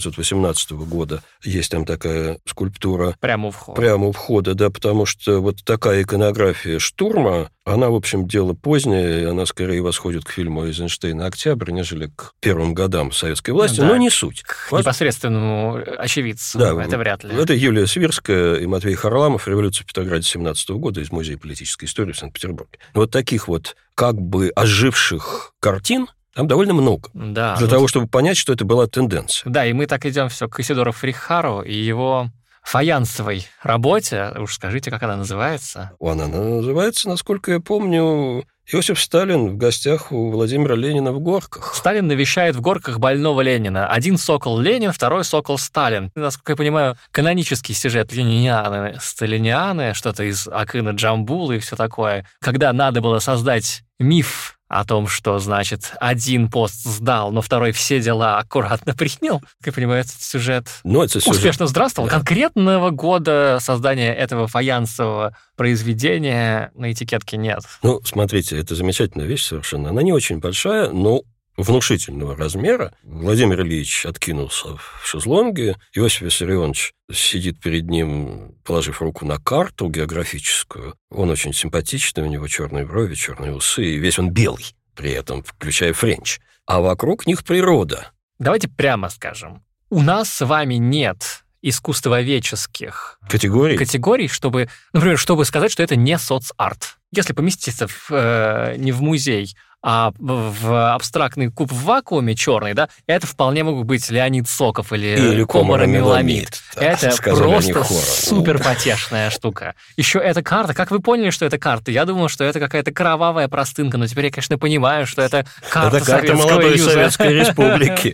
1918 года. Есть там такая скульптура. Прямо у входа. Прямо у входа, да, потому что вот такая иконография штурма, она, в общем, дело позднее, она скорее восходит к фильму Эйзенштейна «Октябрь», нежели к первым годам советской власти, но не суть. К непосредственному очевидцу, да, это вряд ли. Это Юлия Свирская и Матвей Харламов, «Революция в Петрограде» 17 года из Музея политической истории в Санкт-Петербурге. Вот таких вот как бы оживших картин там довольно много. Да, для того, чтобы понять, что это была тенденция. Да, и мы так идем все к Исидору Фрихару и его фаянсовой работе. Уж скажите, как она называется? Она называется, насколько я помню, Иосиф Сталин в гостях у Владимира Ленина в Горках. Сталин навещает в Горках больного Ленина. Один сокол Ленин, второй сокол Сталин. Насколько я понимаю, канонический сюжет ленинианы, сталинианы, что-то из Акына Джамбула и все такое. Когда надо было создать миф о том, что, значит, один пост сдал, но второй все дела аккуратно принял. Как я понимаю, этот сюжет успешно здравствовал. Да. Конкретного года создания этого фаянсового произведения на этикетке нет. Ну, смотрите, это замечательная вещь совершенно. Она не очень большая, но внушительного размера. Владимир Ильич откинулся в шезлонге, Иосиф Виссарионович сидит перед ним, положив руку на карту географическую. Он очень симпатичный, у него черные брови, черные усы, и весь он белый при этом, включая френч. А вокруг них природа. Давайте прямо скажем, у нас с вами нет искусствоведческих категорий, чтобы, например, чтобы сказать, что это не соцарт. Если поместиться не в музей, а в абстрактный куб в вакууме черный, да, это вполне могут быть Леонид Соков или Комаромеламид. Это просто супер потешная штука. Еще эта карта. Как вы поняли, что это карта? Я думал, что это какая-то кровавая простынка, но теперь я, конечно, понимаю, что это карта молодой Советской Республики.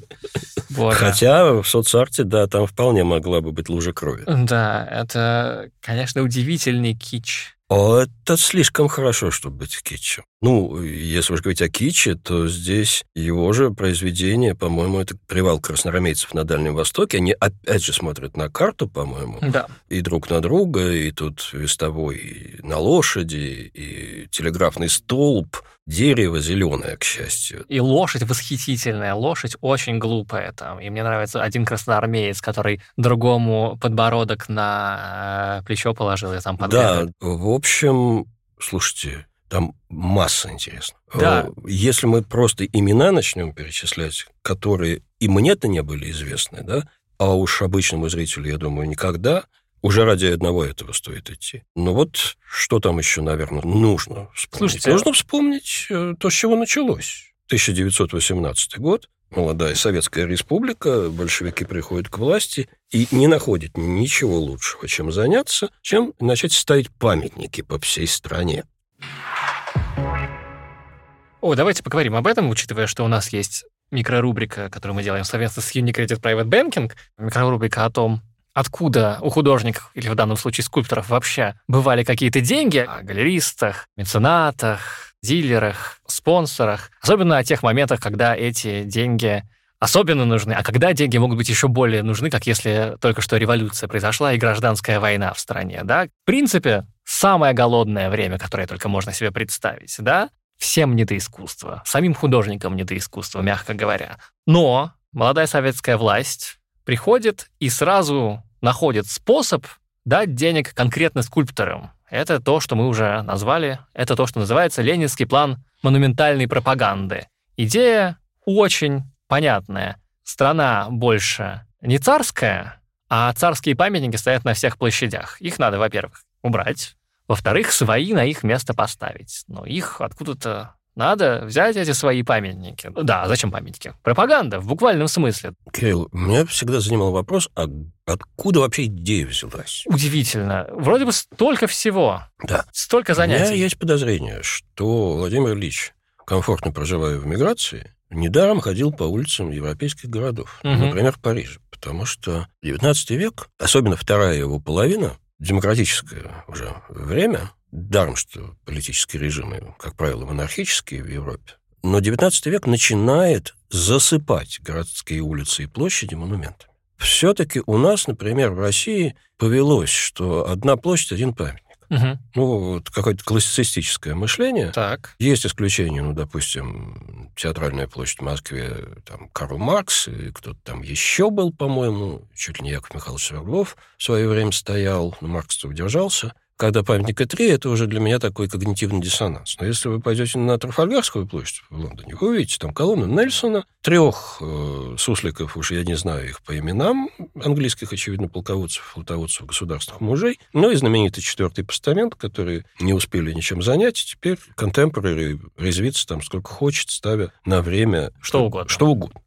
Хотя в соцарте, да, там вполне могла бы быть лужа крови. Да, это, конечно, удивительный кич. Это слишком хорошо, чтобы быть китчем. Ну, если уж говорить о китче, то здесь его же произведение, по-моему, это «Привал красноармейцев на Дальнем Востоке». Они опять же смотрят на карту, по-моему, да. И друг на друга, и тут вестовой на лошади, и телеграфный столб, дерево зеленое, к счастью. И лошадь восхитительная, лошадь очень глупая там. И мне нравится один красноармеец, который другому подбородок на плечо положил и там подбегает. Да, в общем, слушайте, там масса интересного. Да. Если мы просто имена начнем перечислять, которые и мне-то не были известны, да, а уж обычному зрителю, я думаю, никогда, уже ради одного этого стоит идти. Но вот что там еще, наверное, нужно вспомнить? Слушайте, нужно вспомнить то, с чего началось. 1918 год, молодая Советская Республика, большевики приходят к власти и не находят ничего лучшего, чем заняться, чем начать ставить памятники по всей стране. Давайте поговорим об этом, учитывая, что у нас есть микрорубрика, которую мы делаем совместно с Unicredit Private Banking, микрорубрика о том, откуда у художников, или в данном случае скульпторов вообще, бывали какие-то деньги, о галеристах, меценатах, дилерах, спонсорах, особенно о тех моментах, когда эти деньги особенно нужны, а когда деньги могут быть еще более нужны, как если только что революция произошла и гражданская война в стране, да? В принципе, самое голодное время, которое только можно себе представить, да? Всем не до искусства, самим художникам не до искусства, мягко говоря. Но молодая советская власть приходит и сразу находит способ дать денег конкретно скульпторам. Это то, что мы уже назвали, это то, что называется ленинский план монументальной пропаганды. Идея очень понятная. Страна больше не царская, а царские памятники стоят на всех площадях. Их надо, во-первых, убрать. Во-вторых, свои на их место поставить. Но их откуда-то надо взять, эти свои памятники. Да, зачем памятники? Пропаганда, в буквальном смысле. Кирилл, меня всегда занимал вопрос, а откуда вообще идея взялась? Удивительно. Вроде бы столько всего. Да. Столько занятий. У меня есть подозрение, что Владимир Ильич, комфортно проживая в эмиграции, недаром ходил по улицам европейских городов. Например, в Париже. Потому что XIX век, особенно вторая его половина, демократическое уже время, даром, что политические режимы, как правило, монархические в Европе, но XIX век начинает засыпать городские улицы и площади монументами. Все-таки у нас, например, в России повелось, что одна площадь – один памятник. Вот какое-то классицистическое мышление. Так. Есть исключения, допустим, Театральная площадь в Москве, там Карл Маркс, и кто-то там еще был, по-моему, чуть ли не Яков Михайлович Свердлов в свое время стоял, но Маркс-то удержался. Когда памятника 3, это уже для меня такой когнитивный диссонанс. Но если вы пойдете на Трафальгарскую площадь в Лондоне, вы увидите там колонну Нельсона, 3 сусликов, уж я не знаю их по именам, английских, очевидно, полководцев, флотоводцев, государственных мужей, ну и знаменитый 4-й постамент, который не успели ничем занять, и теперь контемпорари резвится там сколько хочет, ставя на время что угодно. Что угодно.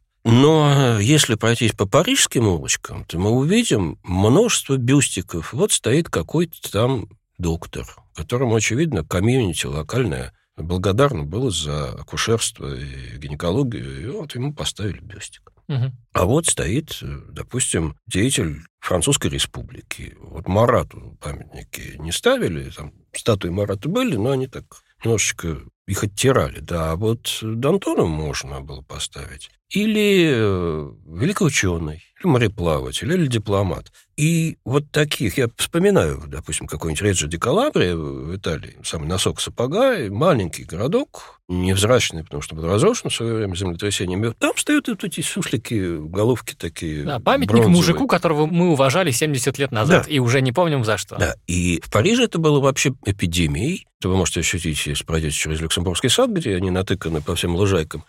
Но если пройтись по парижским улочкам, то мы увидим множество бюстиков. Вот стоит какой-то там доктор, которому, очевидно, комьюнити локальное благодарно было за акушерство и гинекологию, и вот ему поставили бюстик. А вот стоит, допустим, деятель Французской Республики. Вот Марату памятники не ставили, там статуи Марата были, но они так немножечко их оттирали. Да, а вот Д'Антону можно было поставить. Или великий ученый, или мореплаватель, или дипломат. И вот таких, я вспоминаю, допустим, какой-нибудь Реджо ди Калабрия в Италии, самый носок сапога, маленький городок, невзрачный, потому что был разрушен в свое время землетрясением. Там стоят вот эти суслики, головки такие. Да, памятник бронзовые. Мужику, которого мы уважали 70 лет назад, да. И уже не помним за что. Да, и в Париже это было вообще эпидемией. Это вы можете ощутить, если пройдете через Люксембургский сад, где они натыканы по всем лужайкам.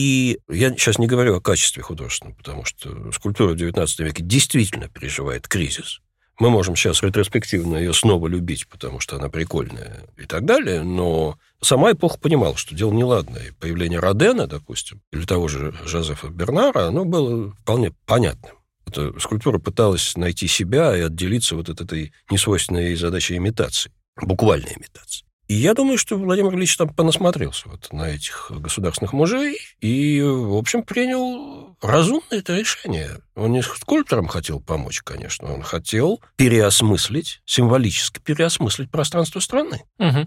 И я сейчас не говорю о качестве художественном, потому что скульптура в XIX веке действительно переживает кризис. Мы можем сейчас ретроспективно ее снова любить, потому что она прикольная и так далее, но сама эпоха понимала, что дело неладное. И появление Родена, допустим, или того же Жозефа Бернара, оно было вполне понятным. Эта скульптура пыталась найти себя и отделиться вот от этой несвойственной задачи имитации, буквальной имитации. И я думаю, что Владимир Ильич там понасмотрелся вот на этих государственных мужей и, в общем, принял разумное это решение. Он не скульпторам хотел помочь, конечно, он хотел переосмыслить, символически переосмыслить пространство страны.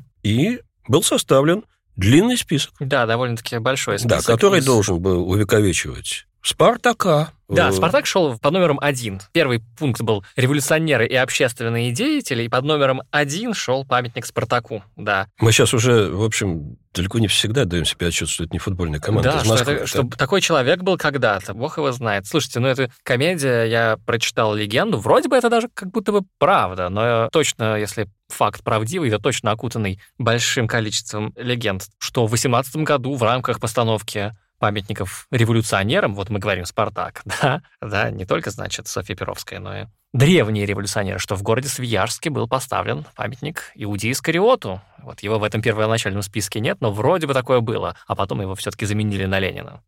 И был составлен длинный список. Да, довольно-таки большой список. Да, который должен был увековечивать Спартака. Да, Спартак шел под номером 1. Первый пункт был революционеры и общественные деятели, и под номером 1 шел памятник Спартаку, да. Мы сейчас уже, в общем, далеко не всегда даем себе отчет, что это не футбольная команда из Москвы. Да, что такой человек был когда-то, бог его знает. Слушайте, это комедия, я прочитал легенду, вроде бы это даже как будто бы правда, но точно, если факт правдивый, то точно окутанный большим количеством легенд, что в 18 году в рамках постановки памятников революционерам, вот мы говорим «Спартак», да, не только, значит, Софья Перовская, но и древние революционеры, что в городе Свияжске был поставлен памятник Иуде Искариоту. Вот его в этом первоначальном списке нет, но вроде бы такое было, а потом его все-таки заменили на Ленина.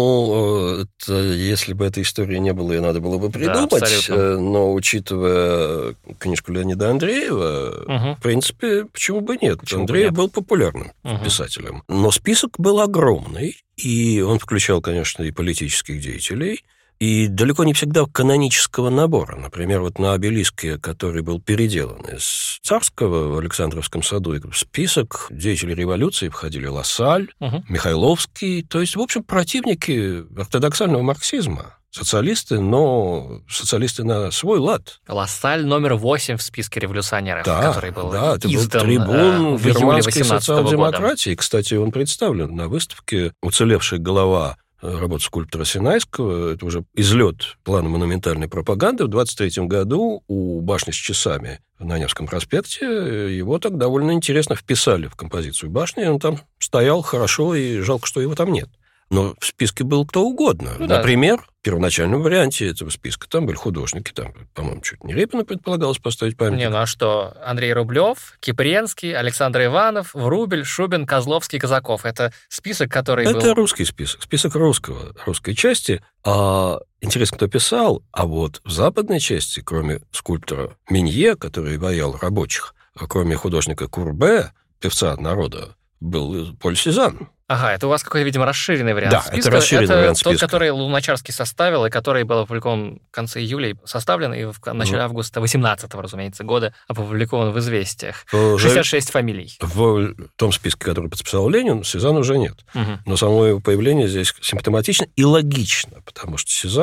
Если бы этой истории не было, и надо было бы придумать, но учитывая книжку Леонида Андреева, в принципе, почему бы нет? Андреев был популярным писателем. Но список был огромный, и он включал, конечно, и политических деятелей, и далеко не всегда канонического набора. Например, вот на обелиске, который был переделан из Царского в Александровском саду, в список деятелей революции входили Лассаль, Михайловский, то есть, в общем, противники ортодоксального марксизма. Социалисты, но социалисты на свой лад. Лассаль номер 8 в списке революционеров, который был издан это был трибун в июле 18 социал-демократии. года. Кстати, он представлен на выставке «Уцелевшая голова» работы скульптора Синайского. Это уже излет плана монументальной пропаганды. В 23 году у башни с часами на Невском проспекте его так довольно интересно вписали в композицию башни. Он там стоял хорошо, и жалко, что его там нет. Но в списке был кто угодно. Например, в первоначальном варианте этого списка там были художники, там, по-моему, чуть не Репину предполагалось поставить памятник. А что? Андрей Рублев, Кипренский, Александр Иванов, Врубель, Шубин, Козловский, Казаков. Это список, который был... Это русский список русской части. Интересно, кто писал, а вот в западной части, кроме скульптора Минье, который воял рабочих, кроме художника Курбе, певца народа, был Поль Сезанн. Ага, это у вас какой-то, видимо, расширенный вариант списка. Это расширенный вариант списка. Тот, который Луначарский составил, и который был опубликован в конце июля составлен, и в начале августа 18-го, разумеется, года опубликован в «Известиях». 66 фамилий. В том списке, который подписал Ленин, Сезанна уже нет. Но само его появление здесь симптоматично и логично, потому что Сезанн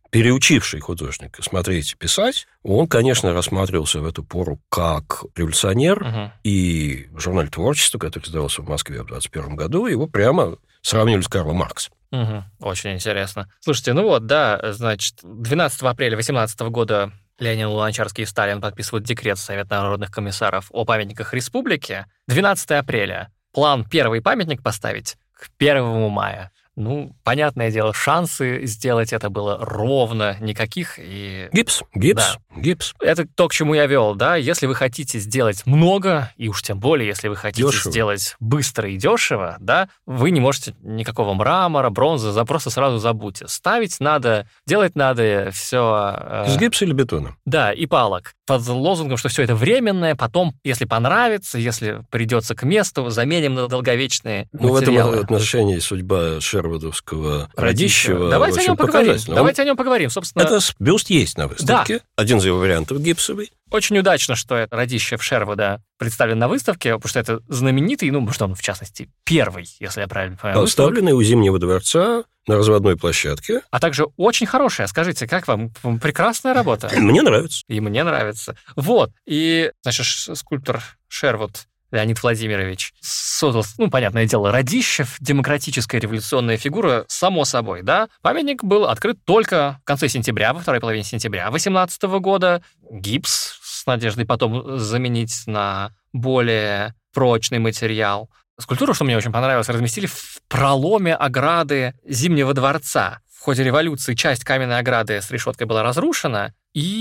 переучивший художник смотреть и писать, он, конечно, рассматривался в эту пору как революционер, и в журнале «Творчество», который издавался в Москве в 1921 году, его прямо сравнивали с Карлом Марксом. Очень интересно. Слушайте, ну вот, да, значит, 12 апреля 18 года Ленин, Луначарский и Сталин подписывают декрет Совета народных комиссаров о памятниках республики. 12 апреля. План первый памятник поставить к 1 мая. Ну, понятное дело, шансы сделать это было ровно никаких. И... Гипс. Это то, к чему я вел, да. Если вы хотите сделать много, и уж тем более, если вы хотите сделать быстро и дешево, да, вы не можете никакого мрамора, бронзы, просто сразу забудьте. Ставить надо, делать надо все... Из гипса или бетона? Да, и палок. Под лозунгом, что все это временное, потом, если понравится, если придется к месту, заменим на долговечные материалы. В этом отношении судьба шервудовского Радищева Давайте о нем поговорим. Собственно, это бюст есть на выставке. Да. Один из его вариантов гипсовый. Очень удачно, что Радищев Шервуда представлен на выставке, потому что это знаменитый, что он, в частности, первый, если я правильно понимаю. Поставленный у Зимнего дворца на разводной площадке. А также очень хорошая. Скажите, как вам? Прекрасная работа. Мне нравится. И мне нравится. Вот. И, значит, скульптор Шервуд Леонид Владимирович создал, понятное дело, Радищев, демократическая революционная фигура, само собой, да. Памятник был открыт только в конце сентября, во второй половине сентября 2018 года. Гипс с надеждой потом заменить на более прочный материал. Скульптуру, что мне очень понравилось, разместили в проломе ограды Зимнего дворца. В ходе революции часть каменной ограды с решеткой была разрушена,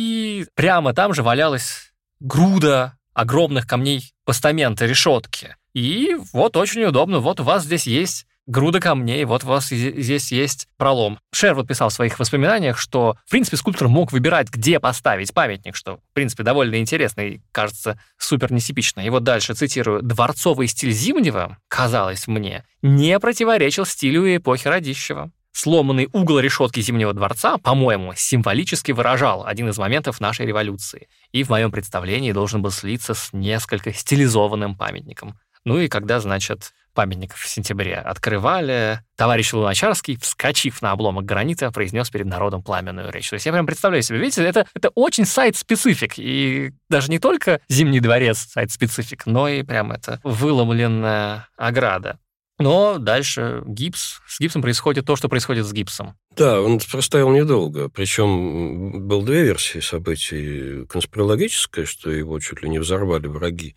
и прямо там же валялась груда огромных камней постамента, решетки. И вот очень удобно, вот у вас здесь есть груда камней, вот у вас здесь есть пролом. Шервуд писал в своих воспоминаниях, что, в принципе, скульптор мог выбирать, где поставить памятник, что, в принципе, довольно интересно и, кажется, супер нетипично. И вот дальше цитирую. «Дворцовый стиль Зимнего, казалось мне, не противоречил стилю эпохи Радищева. Сломанный угол решетки Зимнего дворца, по-моему, символически выражал один из моментов нашей революции и в моем представлении должен был слиться с несколько стилизованным памятником». Ну и когда, значит, памятник в сентябре открывали, товарищ Луначарский, вскочив на обломок гранита, произнес перед народом пламенную речь. То есть я прям представляю себе, видите, это очень сайт-специфик, и даже не только Зимний дворец сайт-специфик, но и прям это выломленная ограда. Но дальше гипс. С гипсом происходит то, что происходит с гипсом. Да, он простоял недолго. Причем было две версии событий. Конспирологическая, что его чуть ли не взорвали враги,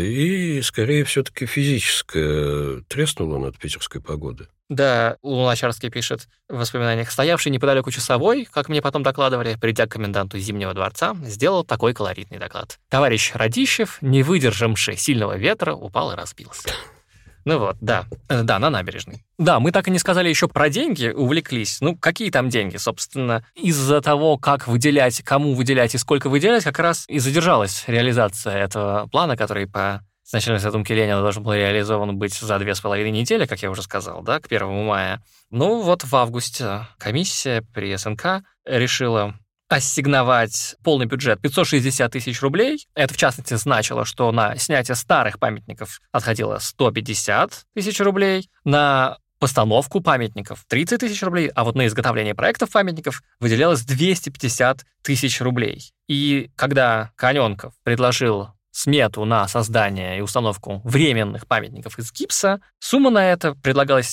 и, скорее, все-таки физическая. Треснула он от питерской погоды. Да, Луначарский пишет в воспоминаниях. «Стоявший неподалеку часовой, как мне потом докладывали, придя к коменданту Зимнего дворца, сделал такой колоритный доклад. Товарищ Радищев, не выдержавший сильного ветра, упал и разбился». Ну вот, да, на набережной. Да, мы так и не сказали еще про деньги, увлеклись. Какие там деньги? Собственно, из-за того, как выделять, кому выделять и сколько выделять, как раз и задержалась реализация этого плана, который по изначальной задумке Ленина должен был реализован быть за 2,5 недели, как я уже сказал, да, к 1 мая. Вот в августе комиссия при СНК решила ассигновать полный бюджет 560 тысяч рублей. Это, в частности, значило, что на снятие старых памятников отходило 150 тысяч рублей, на постановку памятников 30 тысяч рублей, а вот на изготовление проектов памятников выделялось 250 тысяч рублей. И когда Коненков предложил смету на создание и установку временных памятников из гипса, сумма на это предлагалась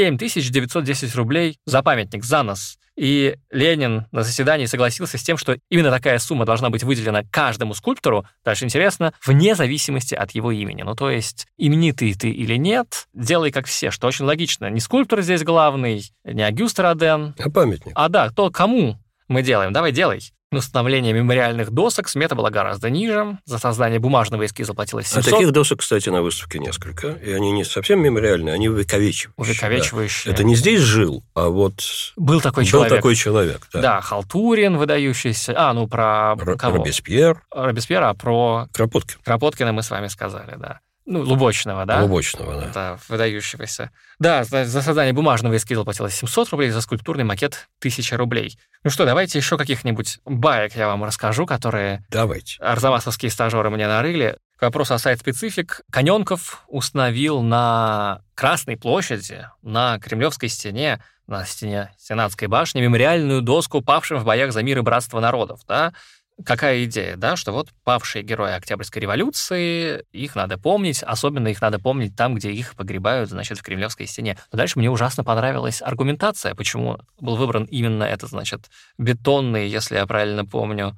7910 рублей за памятник, за нос. И Ленин на заседании согласился с тем, что именно такая сумма должна быть выделена каждому скульптору, дальше интересно, вне зависимости от его имени. То есть, именитый ты или нет, делай как все, что очень логично. Не скульптор здесь главный, не Огюст Роден. А памятник. Да, то кому мы делаем? Давай, делай. Установление мемориальных досок смета была гораздо ниже. За создание бумажного эскиза платилось 700. Таких досок, кстати, на выставке несколько. И они не совсем мемориальные, они увековечивающие. Да. Это не здесь жил, а вот... Был такой человек. Да, Халтурин выдающийся. Про кого? Робеспьер, а про... Кропоткина мы с вами сказали, да. Лубочного, да? Лубочного, да. Да, выдающегося. Да, за создание бумажного эскиза платилось 700 рублей, за скульптурный макет 1000 рублей. Давайте еще каких-нибудь баек я вам расскажу, которые Давайте. Арзамасовские стажеры мне нарыли. К вопросу о сайт-специфик. Каненков установил на Красной площади, на Кремлевской стене, на стене Сенатской башни мемориальную доску павшим в боях за мир и братство народов, да? Какая идея, да, что вот павшие герои Октябрьской революции, их надо помнить, особенно их надо помнить там, где их погребают, значит, в Кремлевской стене. Но дальше мне ужасно понравилась аргументация, почему был выбран именно этот, значит, бетонный, если я правильно помню,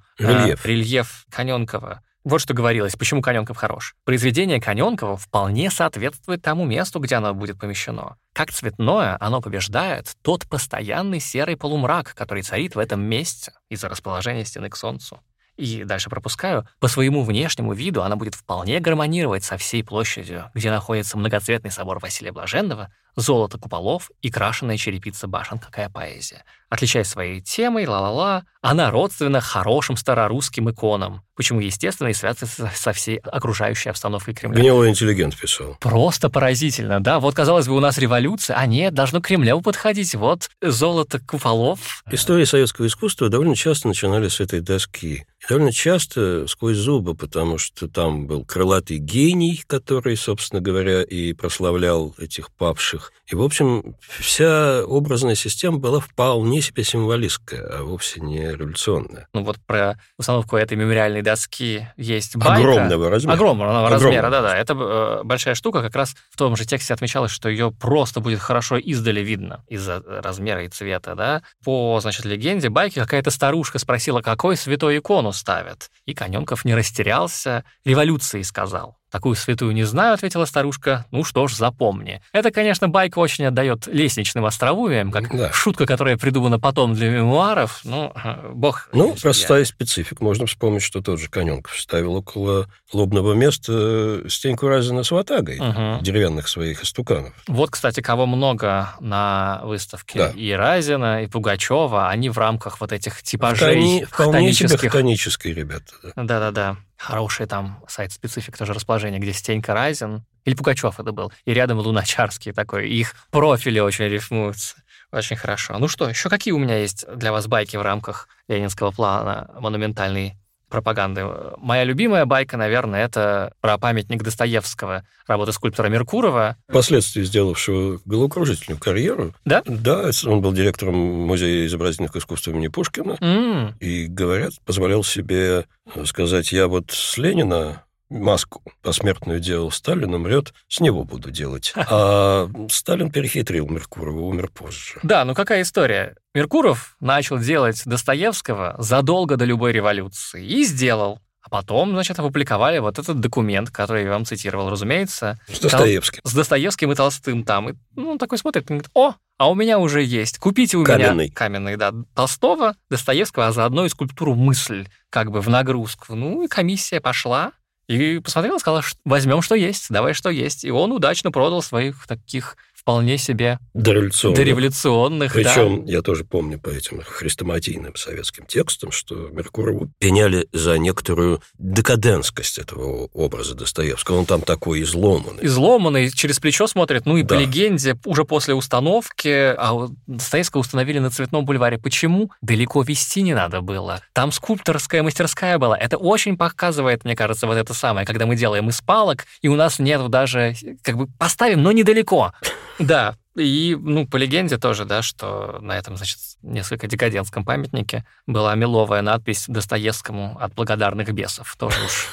рельеф Каненкова. Вот что говорилось, почему Каненков хорош. Произведение Каненкова вполне соответствует тому месту, где оно будет помещено. Как цветное оно побеждает тот постоянный серый полумрак, который царит в этом месте из-за расположения стены к солнцу. И дальше пропускаю. По своему внешнему виду она будет вполне гармонировать со всей площадью, где находится многоцветный собор Василия Блаженного, золото куполов и крашеная черепица башен. Какая поэзия. Отличаясь своей темой, она родственна хорошим старорусским иконам, почему, естественно, и связывается со всей окружающей обстановкой Кремля. Гнилой интеллигент писал. Просто поразительно, да? Вот, казалось бы, у нас революция, а нет, должно к Кремлю подходить. Вот золото куполов. Истории советского искусства довольно часто начинали с этой доски. И довольно часто сквозь зубы, потому что там был крылатый гений, который, собственно говоря, и прославлял этих павших. И, в общем, вся образная система была вполне себе символистская, а вовсе не революционная. Ну вот про установку этой мемориальной доски есть байка. Огромного размера. Огромного размера, да-да. Это большая штука. Как раз в том же тексте отмечалось, что ее просто будет хорошо издали видно из-за размера и цвета, да. По, значит, легенде байки какая-то старушка спросила, какой святой икону ставят. И Каненков не растерялся, революции сказал. «Такую святую не знаю», — ответила старушка. «Ну что ж, запомни». Это, конечно, байка очень отдает лестничным остроумием, как шутка, которая придумана потом для мемуаров. Ну, бог... Ну, простая специфика. Можно вспомнить, что тот же Каненков ставил около лобного места Стеньку Разина с ватагой, деревянных своих истуканов. Вот, кстати, кого много на выставке. Да. И Разина, и Пугачева, они в рамках вот этих типажей вполне себе хтонические ребята. Да-да-да. Хороший там сайт-специфик, тоже расположение, где Стенька Разин, или Пугачев это был, и рядом Луначарский такой. Их профили очень рифмуются. Очень хорошо. Ну что, еще какие у меня есть для вас байки в рамках ленинского плана монументальной пропаганды? Моя любимая байка, наверное, это про памятник Достоевского, работы скульптора Меркурова. Впоследствии сделавшего головокружительную карьеру. Да? Да, он был директором Музея изобразительных искусств имени Пушкина. И, говорят, позволял себе сказать, я вот с Ленина маску посмертную делал, Сталин умрет, с него буду делать. А Сталин перехитрил Меркурова, умер позже. Да, ну какая история? Меркуров начал делать Достоевского задолго до любой революции. И сделал. А потом, значит, опубликовали вот этот документ, который я вам цитировал, разумеется. С Достоевским. С Достоевским и Толстым там. И, он такой смотрит и говорит, а у меня уже есть. Купите у меня каменный, да, Толстого, Достоевского, а заодно и скульптуру «Мысль», как бы в нагрузку. Ну, и комиссия пошла. И посмотрела, сказала, возьмем, что есть, давай, что есть. И он удачно продал своих таких вполне себе дореволюционных. Причем я тоже помню по этим хрестоматийным советским текстам, что Меркурову пеняли за некоторую декадентскость этого образа Достоевского. Он там такой изломанный. Изломанный, через плечо смотрит. Ну и по легенде, уже после установки, а Достоевского установили на Цветном бульваре. Почему? Далеко везти не надо было. Там скульпторская мастерская была. Это очень показывает, мне кажется, вот это самое, когда мы делаем из палок, и у нас нет даже, как бы поставим, но недалеко. Да, и, по легенде тоже, да, что на этом, значит, несколько декадентском памятнике была меловая надпись Достоевскому «От благодарных бесов». Тоже уж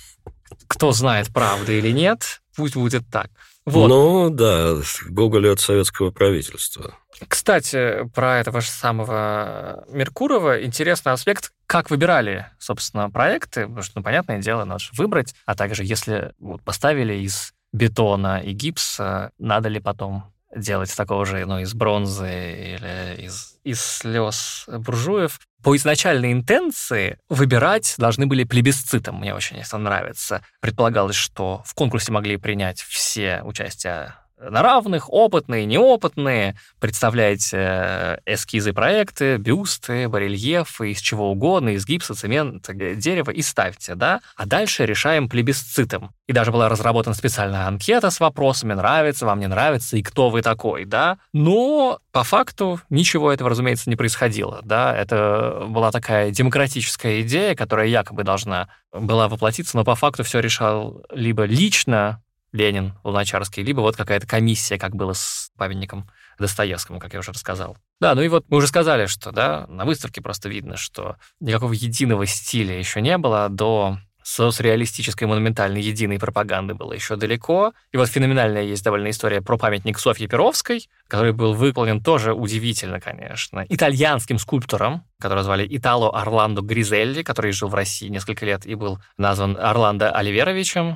кто знает, правда или нет, пусть будет так. Вот. Ну, да, Гоголь от советского правительства. Кстати, про этого же самого Меркурова интересный аспект, как выбирали, собственно, проекты, потому что, понятное дело, надо же выбрать, а также если поставили из бетона и гипса, надо ли потом делать такого же, из бронзы или из слез буржуев. По изначальной интенции выбирать должны были плебисцитом. Мне очень это нравится. Предполагалось, что в конкурсе могли принять все участия на равных, опытные, неопытные, представляете эскизы, проекты, бюсты, барельефы, из чего угодно, из гипса, цемента, дерева, и ставьте, да? А дальше решаем плебисцитом. И даже была разработана специальная анкета с вопросами «нравится, вам не нравится» и «кто вы такой?», да? Но по факту ничего этого, разумеется, не происходило, да? Это была такая демократическая идея, которая якобы должна была воплотиться, но по факту все решал либо лично Ленин, Луначарский, либо вот какая-то комиссия, как было с памятником Достоевскому, как я уже рассказал. Да, ну и вот мы уже сказали, что, да, на выставке просто видно, что никакого единого стиля еще не было, до соцреалистической монументальной единой пропаганды было еще далеко. И вот феноменальная есть довольно история про памятник Софье Перовской, который был выполнен тоже удивительно, конечно, итальянским скульптором, которого звали Итало Орландо Гризелли, который жил в России несколько лет и был назван Орландо Оливеровичем,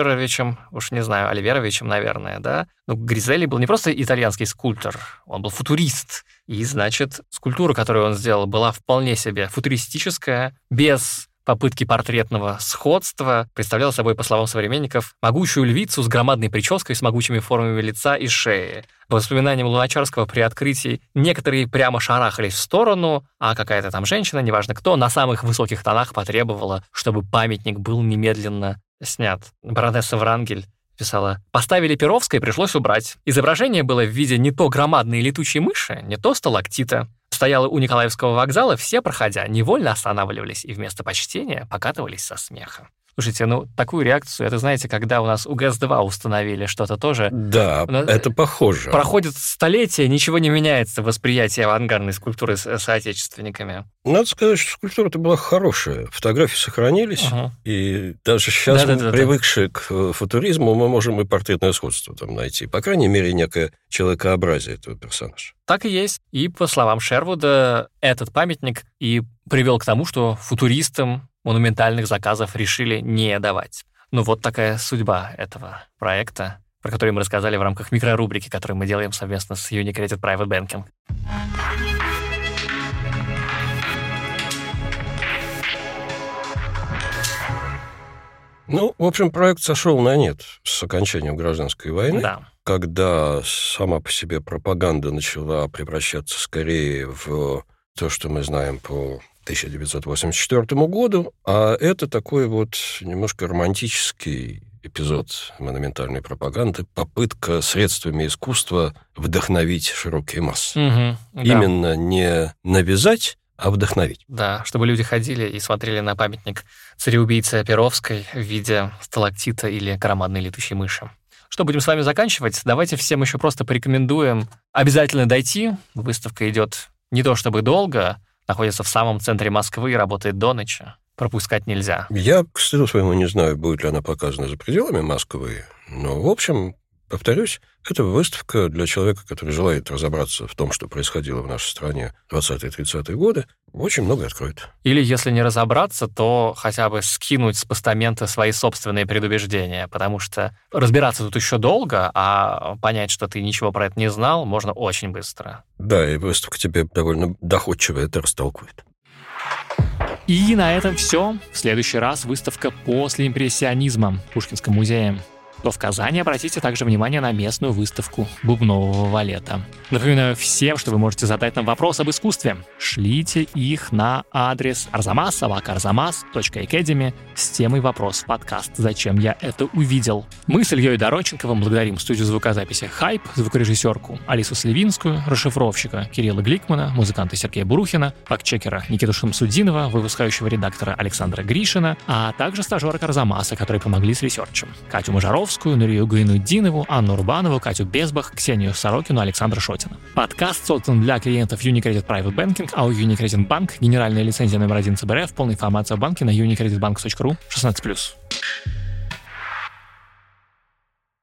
уж не знаю, Оливеровичем, наверное, да. Но Гризелли был не просто итальянский скульптор, он был футурист. И, значит, скульптура, которую он сделал, была вполне себе футуристическая, без попытки портретного сходства, представляла собой, по словам современников, могучую львицу с громадной прической, с могучими формами лица и шеи. По воспоминаниям Луначарского, при открытии некоторые прямо шарахались в сторону, а какая-то там женщина, неважно кто, на самых высоких тонах потребовала, чтобы памятник был немедленно снят. Баронесса Врангель писала: «Поставили Перовской, пришлось убрать. Изображение было в виде не то громадной летучей мыши, не то сталактита. Стояла у Николаевского вокзала, все, проходя, невольно останавливались и вместо почтения покатывались со смеха». Слушайте, ну, такую реакцию, это, знаете, когда у нас у ГЭС-2 установили что-то тоже. Да, это похоже. Проходит столетие, ничего не меняется в восприятии авангардной скульптуры с соотечественниками. Надо сказать, что скульптура-то была хорошая. Фотографии сохранились, и даже сейчас, привыкшие к футуризму, мы можем и портретное сходство там найти. По крайней мере, некое человекообразие этого персонажа. Так и есть. И, по словам Шервуда, этот памятник и привел к тому, что футуристам монументальных заказов решили не давать. Ну вот такая судьба этого проекта, про который мы рассказали в рамках микрорубрики, которую мы делаем совместно с UniCredit Private Banking. Ну, в общем, проект сошел на нет с окончанием гражданской войны, да. Когда сама по себе пропаганда начала превращаться скорее в то, что мы знаем по 1984 году, а это такой вот немножко романтический эпизод монументальной пропаганды, попытка средствами искусства вдохновить широкие массы. Именно не навязать, а вдохновить. Да, чтобы люди ходили и смотрели на памятник цареубийцы Перовской в виде сталактита или громадной летучей мыши. Что, будем с вами заканчивать? Давайте всем еще просто порекомендуем обязательно дойти. Выставка идет не то чтобы долго, находится в самом центре Москвы и работает до ночи. Пропускать нельзя. Я, к стыду своему, не знаю, будет ли она показана за пределами Москвы, но, в общем, повторюсь, это выставка для человека, который желает разобраться в том, что происходило в нашей стране в 20-30-е годы, очень много откроет. Или, если не разобраться, то хотя бы скинуть с постамента свои собственные предубеждения, потому что разбираться тут еще долго, а понять, что ты ничего про это не знал, можно очень быстро. Да, и выставка тебе довольно доходчиво это растолкует. И на этом все. В следующий раз выставка после импрессионизма в Пушкинском музее. То в Казани обратите также внимание на местную выставку бубнового валета. Напоминаю всем, что вы можете задать нам вопрос об искусстве. Шлите их на адрес arzamas@arzamas.academy с темой «Вопрос в подкаст. Зачем я это увидел?». Мы с Ильей Доронченковым благодарим студию звукозаписи «Хайп», звукорежиссерку Алису Сливинскую, расшифровщика Кирилла Гликмана, музыканта Сергея Бурухина, фактчекера Никиту Шамсудинова, выпускающего редактора Александра Гришина, а также стажерок Арзамаса, которые помогли с ресерчем. Катю Мажаровскую, Нурию Гайнуддинову, Анну Урбанову, Катю Безбах, Ксению Сорокину, Александра Шотина. Подкаст создан для клиентов UniCredit Private Banking, а у UniCredit Bank генеральная лицензия номер 1 ЦБРФ, полная информация о банке на unicreditbank.ru 16+.